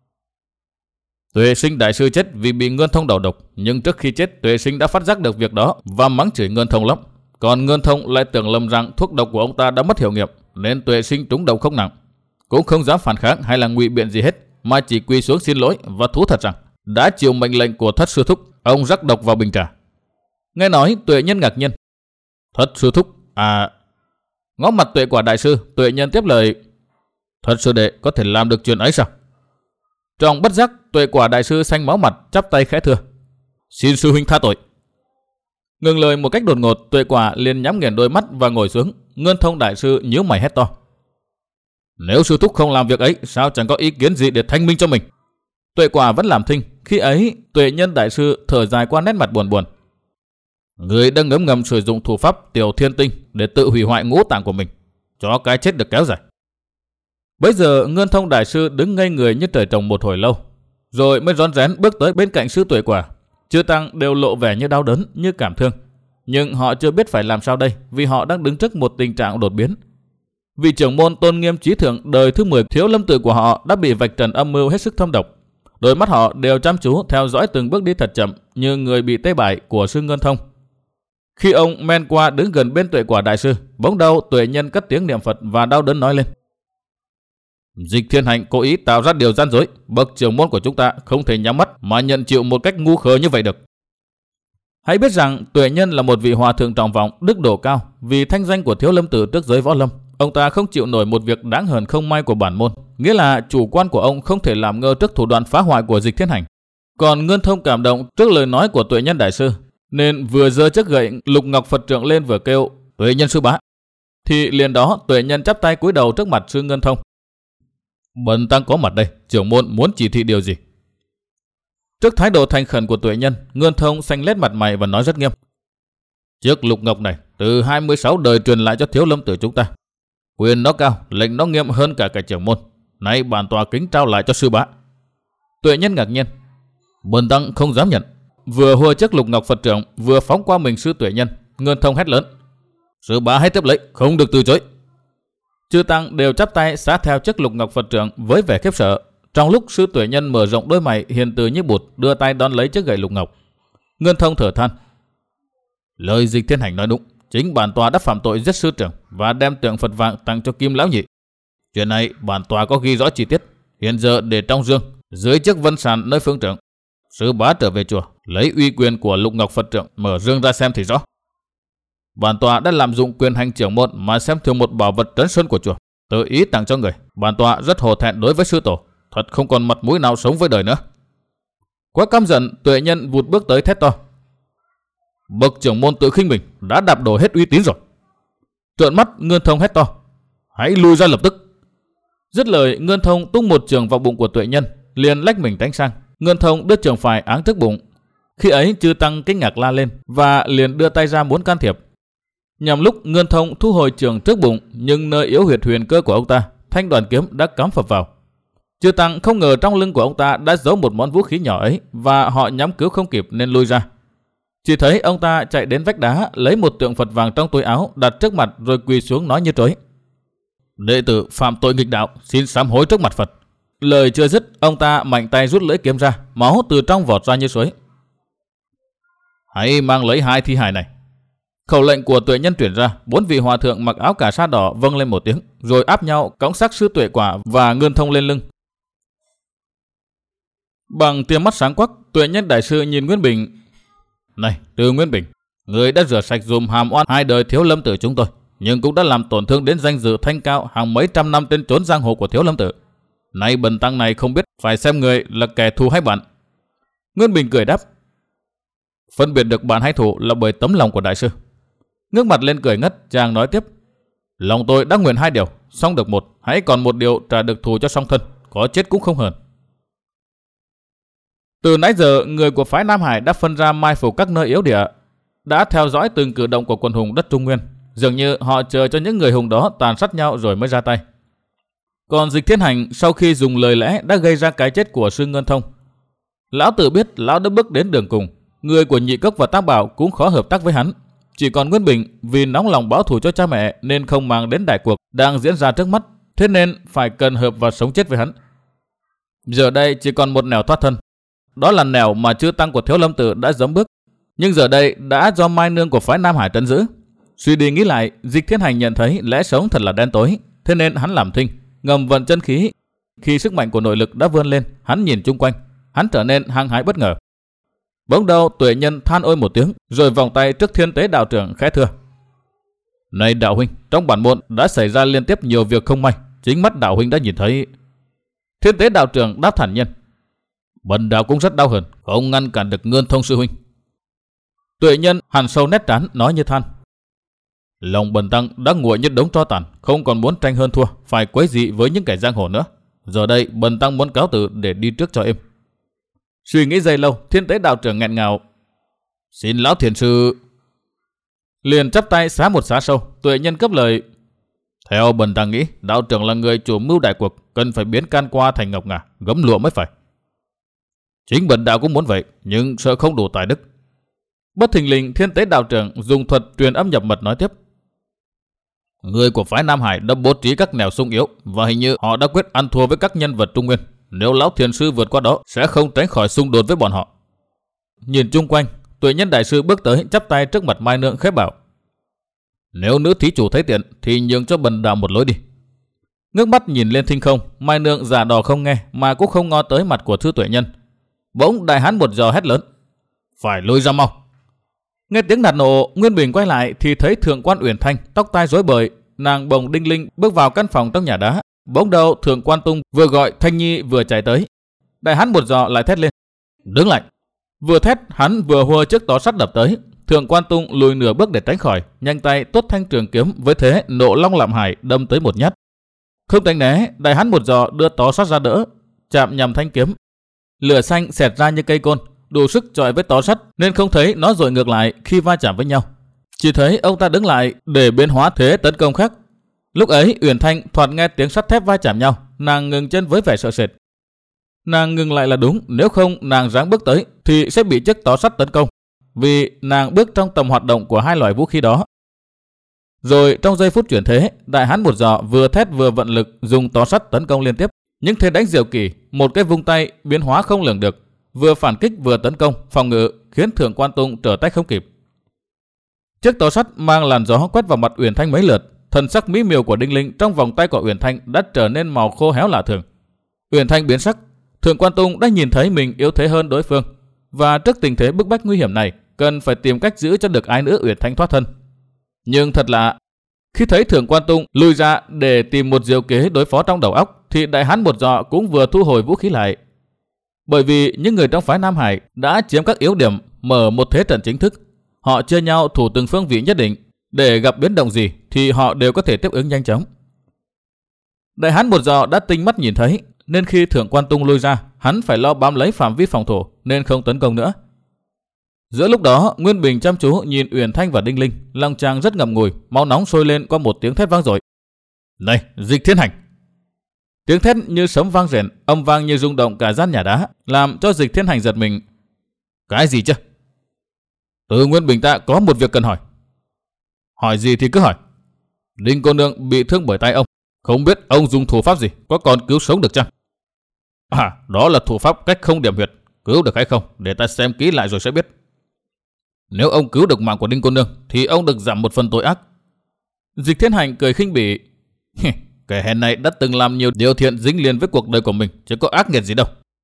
Tuệ Sinh đại sư chết vì bị Ngân Thông đầu độc, nhưng trước khi chết Tuệ Sinh đã phát giác được việc đó và mắng chửi Ngân Thông lắm. Còn Ngân Thông lại tưởng lầm rằng thuốc độc của ông ta đã mất hiệu nghiệm, nên Tuệ Sinh trúng độc không nặng, cũng không dám phản kháng hay là ngụy biện gì hết, mà chỉ quỳ xuống xin lỗi và thú thật rằng đã chịu mệnh lệnh của Thất sư thúc, ông rắc độc vào bình trà. Nghe nói Tuệ Nhân ngạc nhiên. Thất sư thúc à? Ngó mặt Tuệ Quả đại sư, Tuệ Nhân tiếp lời. Thất sư đệ có thể làm được chuyện ấy sao? Trong bất giác, Tuệ Quả đại sư xanh máu mặt, chắp tay khẽ thưa. Xin sư huynh tha tội. Ngừng lời một cách đột ngột, Tuệ Quả liền nhắm nghiền đôi mắt và ngồi xuống. Ngân Thông đại sư nhíu mày hét to. Nếu sư thúc không làm việc ấy, sao chẳng có ý kiến gì để thanh minh cho mình? Tuệ Quả vẫn làm thinh. Khi ấy, Tuệ Nhân đại sư thở dài qua nét mặt buồn buồn. Người đang ngấm ngầm sử dụng thủ pháp Tiểu Thiên Tinh để tự hủy hoại ngũ tạng của mình, cho cái chết được kéo dài. Bây giờ Ngân Thông đại sư đứng ngây người như trời trồng một hồi lâu, rồi mới rón rén bước tới bên cạnh sư Tuệ Quả. Chư tăng đều lộ vẻ như đau đớn, như cảm thương, nhưng họ chưa biết phải làm sao đây, vì họ đang đứng trước một tình trạng đột biến. Vị trưởng môn tôn nghiêm trí thượng đời thứ mười Thiếu Lâm Tử của họ đã bị vạch trần âm mưu hết sức thâm độc. Đôi mắt họ đều chăm chú theo dõi từng bước đi thật chậm, như người bị tê bại của sư Ngân Thông. Khi ông men qua đứng gần bên Tuệ Quả đại sư, bỗng đầu Tuệ Nhân cất tiếng niệm Phật và đau đớn nói lên. Dịch Thiên Hành cố ý tạo ra điều gian dối, bậc trưởng môn của chúng ta không thể nhắm mắt mà nhận chịu một cách ngu khờ như vậy được. Hãy biết rằng Tuệ Nhân là một vị hòa thượng trọng vọng, đức độ cao, vì thanh danh của Thiếu Lâm Tử trước giới võ lâm. Ông ta không chịu nổi một việc đáng hờn không may của bản môn, nghĩa là chủ quan của ông không thể làm ngơ trước thủ đoạn phá hoại của Dịch Thiên Hành. Còn Ngân Thông cảm động trước lời nói của Tuệ Nhân đại sư, nên vừa giơ chiếc gậy Lục Ngọc Phật trượng lên vừa kêu Tuệ Nhân sư bá. Thì liền đó Tuệ Nhân chắp tay cúi đầu trước mặt sư Ngân Thông. Bần tăng có mặt đây, trưởng môn muốn chỉ thị điều gì? Trước thái độ thành khẩn của Tuệ Nhân, Ngân Thông xanh lét mặt mày và nói rất nghiêm. Chiếc lục ngọc này từ hai mươi sáu đời truyền lại cho Thiếu Lâm Tử chúng ta. Quyền nó cao, lệnh nó nghiêm hơn cả cả trưởng môn. Nay bản tòa kính trao lại cho sư bá. Tuệ Nhân ngạc nhiên. Bần tăng không dám nhận. Vừa hùa chiếc lục ngọc Phật trượng, vừa phóng qua mình sư Tuệ Nhân. Ngân Thông hét lớn. Sư bá hãy tiếp lấy, không được từ chối. Chư tăng đều chắp tay sát theo chiếc lục ngọc Phật trượng với vẻ khiếp sợ. Trong lúc sư Tuệ Nhân mở rộng đôi mày hiền từ như bụt, đưa tay đón lấy chiếc gậy lục ngọc. Ngân Thông thở than. Lời Dịch Thiên Hành nói đúng, chính bản tòa đã phạm tội giết sư trưởng và đem tượng Phật vàng tặng cho Kim lão nhị. Chuyện này bản tòa có ghi rõ chi tiết, hiện giờ để trong dương dưới chiếc vân sàn nơi phương trưởng. Sư bá trở về chùa, lấy uy quyền của Lục Ngọc Phật trưởng mở dương ra xem thì rõ. Bản tọa đã lạm dụng quyền hành trưởng môn mà xem thường một bảo vật trấn sơn của chùa, tự ý tặng cho người. Bản tọa rất hổ thẹn đối với sư tổ, thật không còn mặt mũi nào sống với đời nữa. Quá căm giận, Tuệ Nhân vụt bước tới thét to: Bậc trưởng môn tự khinh mình, đã đạp đổ hết uy tín rồi. Trợn mắt, Ngân Thông hét to: Hãy lui ra lập tức. Dứt lời, Ngân Thông tung một trường vào bụng của Tuệ Nhân, liền lách mình tránh sang. Ngân Thông đưa trường phải áng trước bụng. Khi ấy Chư Tăng kinh ngạc la lên và liền đưa tay ra muốn can thiệp. Nhằm lúc Ngân Thông thu hồi trường trước bụng, nhưng nơi yếu huyệt huyền cơ của ông ta, thanh đoàn kiếm đã cắm phập vào. Chư Tăng không ngờ trong lưng của ông ta đã giấu một món vũ khí nhỏ ấy, và họ nhắm cứu không kịp nên lui ra. Chỉ thấy ông ta chạy đến vách đá, lấy một tượng Phật vàng trong túi áo đặt trước mặt rồi quỳ xuống nói như trối: Đệ tử phạm tội nghịch đạo, xin sám hối trước mặt Phật. Lời chưa dứt, ông ta mạnh tay rút lưỡi kiếm ra, máu từ trong vọt ra như suối. Hãy mang lấy hai thi hài này. Khẩu lệnh của Tuệ Nhân truyền ra, bốn vị hòa thượng mặc áo cà sa đỏ vâng lên một tiếng, rồi áp nhau cõng xác sư Tuệ Quả và Ngân Thông lên lưng. Bằng tia mắt sáng quắc, Tuệ Nhân đại sư nhìn Nguyên Bình: Này, Từ Nguyên Bình, người đã rửa sạch dùm hàm oan hai đời Thiếu Lâm Tử chúng tôi, nhưng cũng đã làm tổn thương đến danh dự thanh cao hàng mấy trăm năm trên trốn giang hồ của Thiếu Lâm Tử. Nay bần tăng này không biết phải xem người là kẻ thù hay bạn. Nguyên Bình cười đáp: Phân biệt được bạn hay thù là bởi tấm lòng của đại sư. Ngước mặt lên cười ngất, chàng nói tiếp: Lòng tôi đã nguyện hai điều, xong được một, hãy còn một điều trả được thù cho song thân, có chết cũng không hờn. Từ nãy giờ, người của phái Nam Hải đã phân ra mai phục các nơi yếu địa, đã theo dõi từng cử động của quần hùng đất Trung Nguyên. Dường như họ chờ cho những người hùng đó tàn sát nhau rồi mới ra tay. Còn Dịch Thiên Hành sau khi dùng lời lẽ đã gây ra cái chết của sư Ngân Thông. Lão tự biết lão đã bước đến đường cùng, người của Nhị Cốc và Tam Bảo cũng khó hợp tác với hắn. Chỉ còn Nguyên Bình vì nóng lòng báo thù cho cha mẹ nên không mang đến đại cuộc đang diễn ra trước mắt, thế nên phải cần hợp và sống chết với hắn. Giờ đây chỉ còn một nẻo thoát thân, đó là nẻo mà chư tăng của Thiếu Lâm Tự đã giẫm bước, nhưng giờ đây đã do Mai Nương của phái Nam Hải trấn giữ. Suy đi nghĩ lại, Dịch Thiên Hành nhận thấy lẽ sống thật là đen tối, thế nên hắn làm thinh, ngầm vận chân khí. Khi sức mạnh của nội lực đã vươn lên, hắn nhìn chung quanh, hắn trở nên hăng hái bất ngờ. Bỗng đâu Tuệ Nhân than ôi một tiếng, rồi vòng tay trước Thiên Tế đạo trưởng khẽ thưa: Này đạo huynh, trong bản môn đã xảy ra liên tiếp nhiều việc không may, chính mắt đạo huynh đã nhìn thấy. Thiên Tế đạo trưởng đáp thản nhiên: Bần đạo cũng rất đau hờn, không ngăn cản được Ngân Thông sư huynh. Tuệ Nhân hằn sâu nét trán, nói như than: Lòng bần tăng đã nguội như đống tro tàn, không còn muốn tranh hơn thua, phải quấy dị với những kẻ giang hồ nữa. Giờ đây bần tăng muốn cáo từ để đi trước cho êm. Suy nghĩ giây lâu, Thiên Tế đạo trưởng nghẹn ngào: Xin lão thiền sư. Liền chắp tay xá một xá sâu. Tuệ Nhân cấp lời: Theo bần tăng nghĩ, đạo trưởng là người chủ mưu đại cuộc, cần phải biến can qua thành ngọc ngà, gấm lụa mới phải. Chính bần đạo cũng muốn vậy, nhưng sợ không đủ tài đức. Bất thình lình, Thiên Tế đạo trưởng dùng thuật truyền âm nhập mật nói tiếp: Người của phái Nam Hải đã bố trí các nẻo sung yếu, và hình như họ đã quyết ăn thua với các nhân vật Trung Nguyên. Nếu lão thiền sư vượt qua đó, sẽ không tránh khỏi xung đột với bọn họ. Nhìn chung quanh, Tuệ Nhân đại sư bước tới chắp tay trước mặt Mai Nương khép bảo: Nếu nữ thí chủ thấy tiện thì nhường cho bần đạo một lối đi. Ngước mắt nhìn lên thinh không, Mai Nương giả đò không nghe mà cũng không ngó tới mặt của thư Tuệ Nhân. Bỗng đại hán một giò hét lớn: Phải lùi ra mau. Nghe tiếng nạt nổ, Nguyên Bình quay lại thì thấy Thượng quan Uyển Thanh tóc tai rối bời, nàng bồng đinh linh bước vào căn phòng trong nhà đá. Bỗng đầu Thượng quan Tung vừa gọi Thanh Nhi vừa chạy tới. Đại hán một giò lại thét lên: Đứng lại. Vừa thét, hắn vừa hùa chiếc tó sắt đập tới. Thượng quan Tung lùi nửa bước để tránh khỏi, nhanh tay tuốt thanh trường kiếm với thế nộ long lạm hải đâm tới một nhát. Không tránh né, đại hán một giò đưa tó sắt ra đỡ, chạm nhằm thanh kiếm. Lửa xanh xẹt ra như cây côn, đủ sức chọi với tó sắt nên không thấy nó dội ngược lại khi va chạm với nhau. Chỉ thấy ông ta đứng lại để biến hóa thế tấn công khác. Lúc ấy Uyển Thanh thoạt nghe tiếng sắt thép va chạm nhau, nàng ngừng chân với vẻ sợ sệt. Nàng ngừng lại là đúng, nếu không nàng ráng bước tới thì sẽ bị chiếc tó sắt tấn công, vì nàng bước trong tầm hoạt động của hai loại vũ khí đó. Rồi trong giây phút chuyển thế, đại hán một giò vừa thét vừa vận lực dùng tó sắt tấn công liên tiếp. Những thế đánh diệu kỳ, một cái vung tay biến hóa không lường được, vừa phản kích vừa tấn công, phòng ngự, khiến Thượng quan Tung trở tay không kịp. Chiếc tó sắt mang làn gió quét vào mặt Uyển Thanh mấy lượt, thần sắc mỹ miều của đinh linh trong vòng tay của Uyển Thanh đã trở nên màu khô héo lạ thường. Uyển Thanh biến sắc, Thượng quan Tung đã nhìn thấy mình yếu thế hơn đối phương, và trước tình thế bức bách nguy hiểm này, cần phải tìm cách giữ cho được ái nữ Uyển Thanh thoát thân. Nhưng thật lạ, khi thấy Thượng Quan Tung lùi ra để tìm một diệu kế đối phó trong đầu óc, thì đại hán một giọ cũng vừa thu hồi vũ khí lại. Bởi vì những người trong phái Nam Hải đã chiếm các yếu điểm, mở một thế trận chính thức. Họ chia nhau thủ từng phương vị nhất định, để gặp biến động gì thì họ đều có thể tiếp ứng nhanh chóng. Đại hán một giọ đã tinh mắt nhìn thấy, nên khi Thượng Quan Tung lui ra, hắn phải lo bám lấy phạm vi phòng thủ nên không tấn công nữa. Giữa lúc đó, Nguyên Bình chăm chú nhìn Uyển Thanh và Đinh Linh, lòng chàng rất ngậm ngùi, máu nóng sôi lên qua một tiếng thét vang dội. Này, Dịch Thiên Hành! Tiếng thét như sấm vang rền, âm vang như rung động cả gian nhà đá, làm cho Dịch Thiên Hành giật mình. Cái gì chứ? Từ Nguyên Bình ta có một việc cần hỏi. Hỏi gì thì cứ hỏi. Đinh cô nương bị thương bởi tay ông, không biết ông dùng thủ pháp gì, có còn cứu sống được chăng? À, đó là thủ pháp cách không điểm huyệt, cứu được hay không để ta xem kỹ lại rồi sẽ biết. Nếu ông cứu được mạng của Đinh cô nương thì ông được giảm một phần tội ác. Dịch Thiên Hành cười khinh bỉ. Kẻ hèn này đã từng làm nhiều điều thiện dính liền với cuộc đời của mình, chứ có ác nghiệt gì đâu.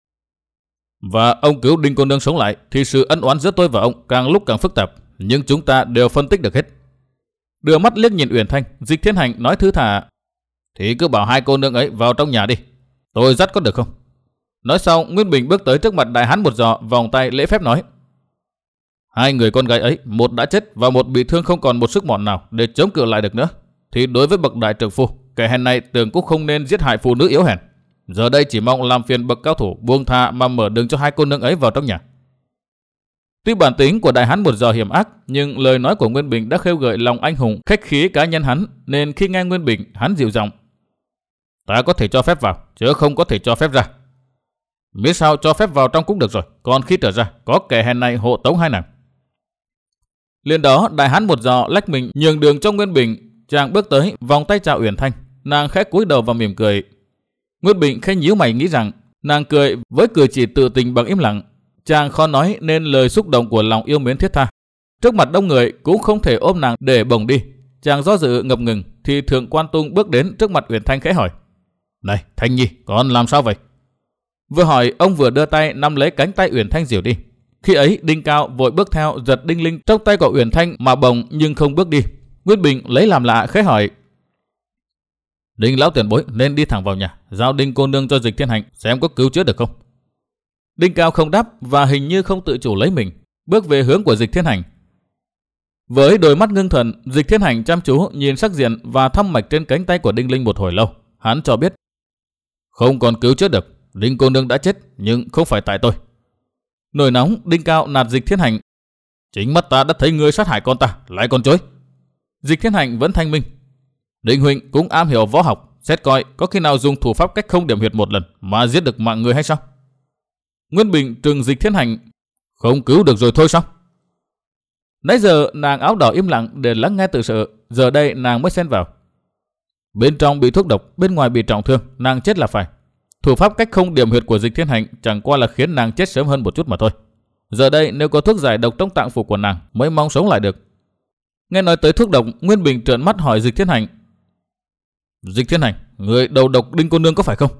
Và ông cứu Đinh cô nương sống lại thì sự ân oán giữa tôi và ông càng lúc càng phức tạp, nhưng chúng ta đều phân tích được hết. Đưa mắt liếc nhìn Uyển Thanh, Dịch Thiên Hành nói thư thả. Thì cứ bảo hai cô nương ấy vào trong nhà đi, tôi dắt có được không? Nói xong, Nguyên Bình bước tới trước mặt đại hán một giọ, vòng tay lễ phép nói. Hai người con gái ấy, một đã chết và một bị thương không còn một sức mọn nào để chống cự lại được nữa, thì đối với bậc đại trưởng phu, kẻ hèn này tưởng cũng không nên giết hại phụ nữ yếu hèn. Giờ đây chỉ mong làm phiền bậc cao thủ buông tha mà mở đường cho hai cô nương ấy vào trong nhà. Tuy bản tính của đại hán một giò hiểm ác, nhưng lời nói của Nguyên Bình đã khêu gợi lòng anh hùng khách khí cá nhân hắn, nên khi nghe Nguyên Bình, hắn dịu giọng. Ta có thể cho phép vào, chứ không có thể cho phép ra. Biết sao cho phép vào trong cũng được rồi, còn khi trở ra, có kẻ hèn này hộ tống hai nàng. Liền đó, đại hán một giò lách mình nhường đường cho Nguyên Bình, chàng bước tới vòng tay chào Uyển Thanh, nàng khẽ cúi đầu và mỉm cười. Nguyên Bình khẽ nhíu mày nghĩ rằng nàng cười với cử chỉ tự tình bằng im lặng, chàng khó nói nên lời xúc động của lòng yêu mến thiết tha. Trước mặt đông người cũng không thể ôm nàng để bồng đi, chàng do dự ngập ngừng thì Thượng Quan Tung bước đến trước mặt Uyển Thanh khẽ hỏi. Này Thanh Nhi, con làm sao vậy? Vừa hỏi, ông vừa đưa tay nắm lấy cánh tay Uyển Thanh dìu đi. Khi ấy Đinh Cao vội bước theo giật đinh linh trong tay của Uyển Thanh mà bồng nhưng không bước đi. Nguyên Bình lấy làm lạ khẽ hỏi. Đinh lão tiền bối nên đi thẳng vào nhà, giao Đinh cô nương cho Dịch Thiên Hành xem có cứu chữa được không. Đinh Cao không đáp và hình như không tự chủ lấy mình, bước về hướng của Dịch Thiên Hành. Với đôi mắt ngưng thần, Dịch Thiên Hành chăm chú nhìn sắc diện và thăm mạch trên cánh tay của Đinh Linh một hồi lâu. Hắn cho biết không còn cứu chữa được, Đinh cô nương đã chết, nhưng không phải tại tôi. Nổi nóng, Đinh Cao nạt Dịch Thiên Hành. Chính mắt ta đã thấy ngươi sát hại con ta, lại còn chối. Dịch Thiên Hành vẫn thanh minh. Đinh huynh cũng am hiểu võ học, xét coi có khi nào dùng thủ pháp cách không điểm huyệt một lần mà giết được mạng người hay sao? Nguyên Bình trừng Dịch Thiên Hành. Không cứu được rồi thôi sao? Nãy giờ nàng áo đỏ im lặng để lắng nghe tự sự, giờ đây nàng mới xen vào. Bên trong bị thuốc độc, bên ngoài bị trọng thương, nàng chết là phải. Thủ pháp cách không điểm huyệt của Dịch Thiên Hành chẳng qua là khiến nàng chết sớm hơn một chút mà thôi. Giờ đây nếu có thuốc giải độc trong tạng phủ của nàng mới mong sống lại được. Nghe nói tới thuốc độc, Nguyên Bình trợn mắt hỏi Dịch Thiên Hành. Dịch Thiên Hành, người đầu độc Đinh cô nương có phải không?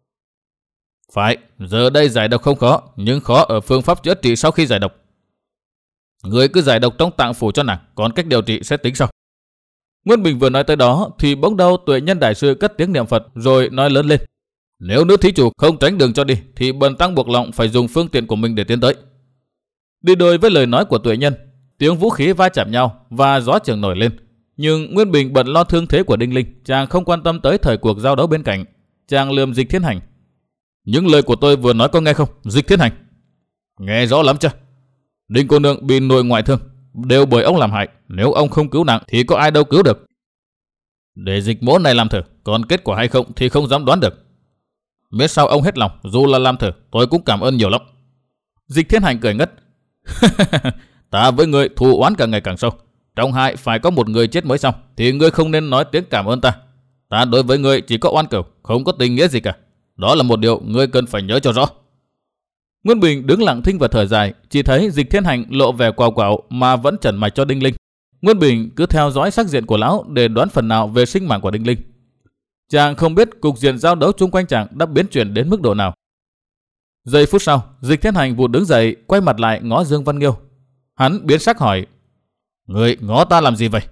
Phải, giờ đây giải độc không khó, nhưng khó ở phương pháp chữa trị sau khi giải độc. Người cứ giải độc trong tạng phủ cho nàng, còn cách điều trị sẽ tính sau. Nguyên Bình vừa nói tới đó thì bỗng đâu Tuệ Nhân đại sư cất tiếng niệm Phật rồi nói lớn lên. Nếu nữ thí chủ không tránh đường cho đi thì bần tăng buộc lòng phải dùng phương tiện của mình để tiến tới. Đi đôi với lời nói của Tuệ Nhân, tiếng vũ khí va chạm nhau và gió trường nổi lên. Nhưng Nguyên Bình bận lo thương thế của Đinh Linh, chàng không quan tâm tới thời cuộc giao đấu bên cạnh. Chàng lườm Dịch Thiên Hành. Những lời của tôi vừa nói có nghe không, Dịch Thiên Hành? Nghe rõ lắm chưa? Đinh cô nương bị nội ngoại thương, đều bởi ông làm hại. Nếu ông không cứu nàng thì có ai đâu cứu được. Để Dịch mỗ này làm thử, còn kết quả hay không thì không dám đoán được. Biết sao ông hết lòng, dù là làm thử, tôi cũng cảm ơn nhiều lắm. Dịch Thiên Hành cười ngất. Ta với người thù oán càng ngày càng sâu. Trong hai phải có một người chết mới xong, thì ngươi không nên nói tiếng cảm ơn ta. Ta đối với ngươi chỉ có oan cừu, không có tình nghĩa gì cả. Đó là một điều ngươi cần phải nhớ cho rõ. Nguyên Bình đứng lặng thinh và thở dài, chỉ thấy Dịch Thiên Hành lộ vẻ quào quào mà vẫn trần mạch cho Đinh Linh. Nguyên Bình cứ theo dõi sắc diện của lão để đoán phần nào về sinh mạng của Đinh Linh. Chàng không biết cục diện giao đấu chung quanh chàng đã biến chuyển đến mức độ nào. Giây phút sau, Dịch Thiên Hành vụt đứng dậy, quay mặt lại ngó Dương Văn Nghiêu. Hắn biến sắc hỏi: Người ngó ta làm gì vậy?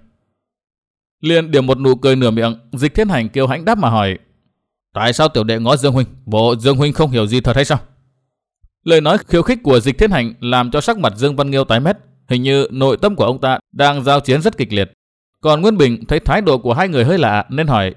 Liền điểm một nụ cười nửa miệng, Dịch Thiên Hành kiêu hãnh đáp mà hỏi: Tại sao tiểu đệ ngó Dương huynh? Bộ Dương huynh không hiểu gì thật hay sao? Lời nói khiêu khích của Dịch Thiên Hành làm cho sắc mặt Dương Văn Nghiêu tái mét, hình như nội tâm của ông ta đang giao chiến rất kịch liệt. Còn Nguyên Bình thấy thái độ của hai người hơi lạ nên hỏi: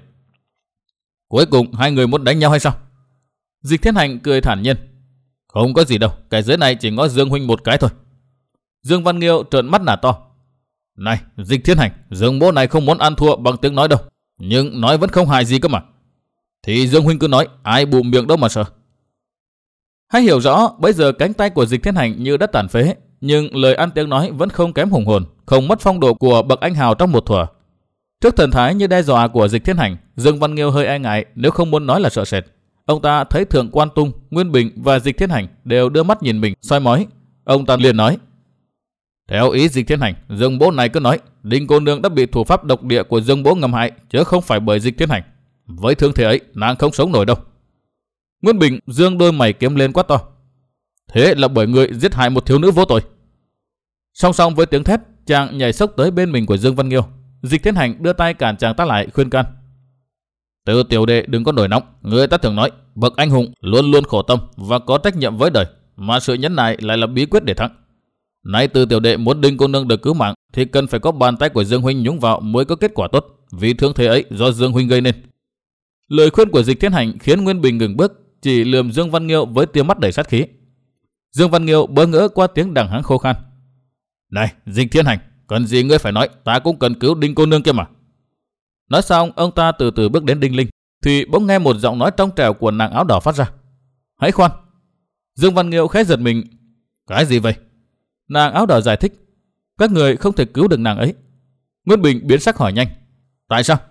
Cuối cùng hai người muốn đánh nhau hay sao? Dịch Thiên Hành cười thản nhiên: Không có gì đâu, cái dưới này chỉ ngó Dương huynh một cái thôi. Dương Văn Nghiêu trợn mắt nả to: Này Dịch Thiên Hành, Dương bố này không muốn ăn thua bằng tiếng nói đâu, nhưng nói vẫn không hại gì cơ mà. Thì Dương huynh cứ nói, ai bụm miệng đâu mà sợ. Hãy hiểu rõ, bây giờ cánh tay của Dịch Thiên Hành như đã tàn phế, nhưng lời ăn tiếng nói vẫn không kém hùng hồn, không mất phong độ của bậc anh hào trong một thuở. Trước thần thái như đe dọa của Dịch Thiên Hành, Dương Văn Nghiêu hơi e ngại, nếu không muốn nói là sợ sệt. Ông ta thấy Thượng Quan Tung, Nguyên Bình và Dịch Thiên Hành đều đưa mắt nhìn mình, soi mói. Ông ta liền nói: Theo ý Dịch Thiên Hành, Dương bố này cứ nói Đinh cô nương đã bị thủ pháp độc địa của Dương bố ngầm hại, chứ không phải bởi Dịch Thiên Hành. Với thương thế ấy, nàng không sống nổi đâu. Nguyên Bình dương đôi mày kiếm lên quát to: Thế là bởi người giết hại một thiếu nữ vô tội. Song song với tiếng thét, chàng nhảy sốc tới bên mình của Dương Văn Nghiêu. Dịch Thiên Hành đưa tay cản chàng ta lại, khuyên can: Từ tiểu đệ đừng có nổi nóng, người ta thường nói bậc anh hùng luôn luôn khổ tâm và có trách nhiệm với đời, mà sự nhẫn nại lại là bí quyết để thắng. Nay từ tiểu đệ muốn Đinh cô nương được cứu mạng thì cần phải có bàn tay của Dương huynh nhúng vào mới có kết quả tốt, vì thương thế ấy do Dương huynh gây nên. Lời khuyên của Dịch Thiên Hành khiến Nguyên Bình ngừng bước, chỉ lườm Dương Văn Nghiêu với tia mắt đầy sát khí. Dương Văn Nghiêu bỡ ngỡ qua tiếng đằng hắng khô khan: Này Dịch Thiên Hành, cần gì ngươi phải nói, ta cũng cần cứu Đinh cô nương kia mà. Nói xong, ông ta từ từ bước đến Đinh Linh, thì bỗng nghe một giọng nói trong trẻo của nàng áo đỏ phát ra: Hãy khoan. Dương Văn Nghiêu khẽ giật mình: Cái gì vậy? Nàng áo đỏ giải thích: Các người không thể cứu được nàng ấy. Nguyên Bình biến sắc hỏi nhanh: Tại sao?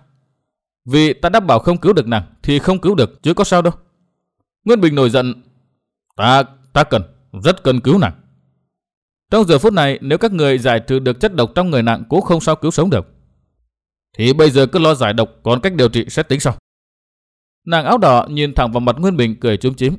Vì ta đã bảo không cứu được nàng thì không cứu được chứ có sao đâu. Nguyên Bình nổi giận: Ta, ta cần, rất cần cứu nàng. Trong giờ phút này, nếu các người giải trừ được chất độc trong người nàng cũng không sao cứu sống được. Thì bây giờ cứ lo giải độc, còn cách điều trị sẽ tính sau. Nàng áo đỏ nhìn thẳng vào mặt Nguyên Bình cười chúm chím: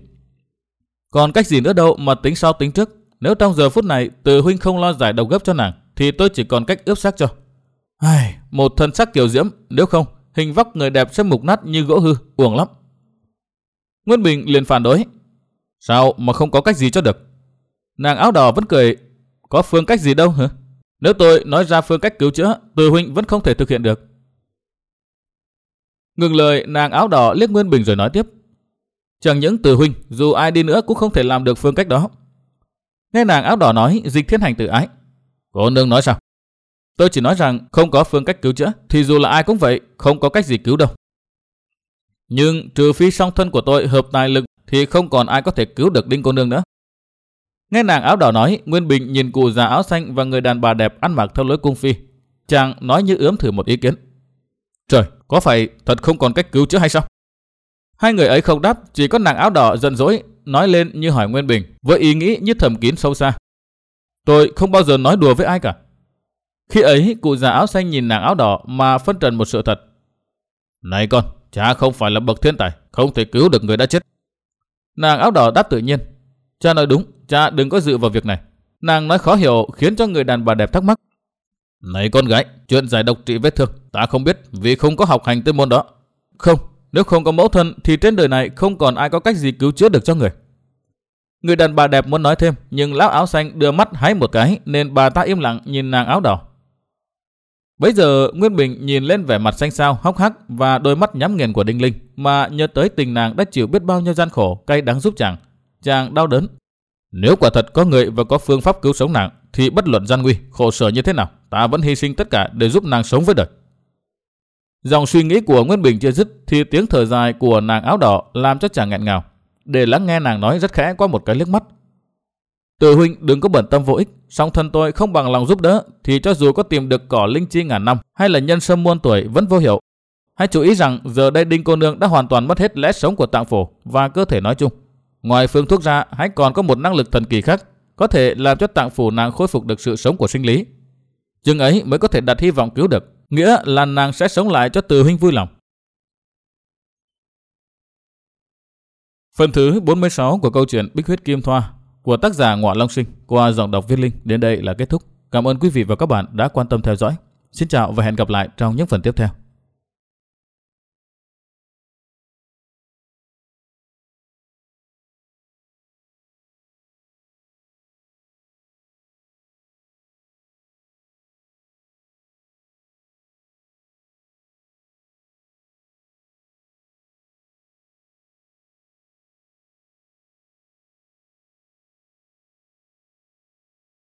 Còn cách gì nữa đâu mà tính sau tính trước. Nếu trong giờ phút này Từ huynh không lo giải độc gấp cho nàng thì tôi chỉ còn cách ướp xác cho. Ai, một thân sắc kiều diễm, nếu không hình vóc người đẹp sẽ mục nát như gỗ hư, uổng lắm. Nguyên Bình liền phản đối: Sao mà không có cách gì cho được? Nàng áo đỏ vẫn cười: Có phương cách gì đâu hả? Nếu tôi nói ra phương cách cứu chữa, Từ huynh vẫn không thể thực hiện được. Ngừng lời, nàng áo đỏ liếc Nguyên Bình rồi nói tiếp: Chẳng những Từ huynh, dù ai đi nữa cũng không thể làm được phương cách đó. Nghe nàng áo đỏ nói, Dịch Thiên Hành tự ái: Cô nương nói sao? Tôi chỉ nói rằng không có phương cách cứu chữa, thì dù là ai cũng vậy, không có cách gì cứu đâu. Nhưng trừ phi song thân của tôi hợp tài lực thì không còn ai có thể cứu được Đinh cô nương nữa. Nghe nàng áo đỏ nói, Nguyên Bình nhìn cụ già áo xanh và người đàn bà đẹp ăn mặc theo lối cung phi. Chàng nói như ướm thử một ý kiến: Trời, có phải thật không còn cách cứu chữa hay sao? Hai người ấy không đáp, chỉ có nàng áo đỏ giận dỗi nói lên như hỏi Nguyên Bình với ý nghĩ như thầm kín sâu xa: Tôi không bao giờ nói đùa với ai cả. Khi ấy, cụ già áo xanh nhìn nàng áo đỏ mà phân trần một sự thật: Này con, cha không phải là bậc thiên tài, không thể cứu được người đã chết. Nàng áo đỏ đáp tự nhiên: Cha nói đúng, cha đừng có dự vào việc này. Nàng nói khó hiểu khiến cho người đàn bà đẹp thắc mắc: Này con gái, chuyện giải độc trị vết thương ta không biết vì không có học hành tới môn đó. Không, nếu không có mẫu thân thì trên đời này không còn ai có cách gì cứu chữa được cho người. Người đàn bà đẹp muốn nói thêm, nhưng lão áo xanh đưa mắt háy một cái nên bà ta im lặng nhìn nàng áo đỏ. Bấy giờ Nguyên Bình nhìn lên vẻ mặt xanh xao hốc hác và đôi mắt nhắm nghiền của Đinh Linh mà nhớ tới tình nàng đã chịu biết bao nhiêu gian khổ cay đắng giúp chàng. Chàng đau đớn. Nếu quả thật có người và có phương pháp cứu sống nàng thì bất luận gian nguy, khổ sở như thế nào, ta vẫn hy sinh tất cả để giúp nàng sống với đời. Dòng suy nghĩ của Nguyên Bình chưa dứt thì tiếng thở dài của nàng áo đỏ làm cho chàng nghẹn ngào. Để lắng nghe nàng nói rất khẽ qua một cái liếc mắt: Từ huynh đừng có bận tâm vô ích, song thân tôi không bằng lòng giúp đỡ thì cho dù có tìm được cỏ linh chi ngàn năm hay là nhân sâm muôn tuổi vẫn vô hiệu. Hãy chú ý rằng giờ đây Đinh cô nương đã hoàn toàn mất hết lẽ sống của tạng phủ và cơ thể nói chung. Ngoài phương thuốc ra, hãy còn có một năng lực thần kỳ khác có thể làm cho tạng phủ nàng khôi phục được sự sống của sinh lý. Chừng ấy mới có thể đặt hy vọng cứu được, nghĩa là nàng sẽ sống lại cho Từ huynh vui lòng. Phần thứ bốn mươi sáu của câu chuyện Bích Huyết Kim Thoa của tác giả Ngọa Long Sinh qua giọng đọc Viết Linh đến đây là kết thúc. Cảm ơn quý vị và các bạn đã quan tâm theo dõi. Xin chào và hẹn gặp lại trong những phần tiếp theo.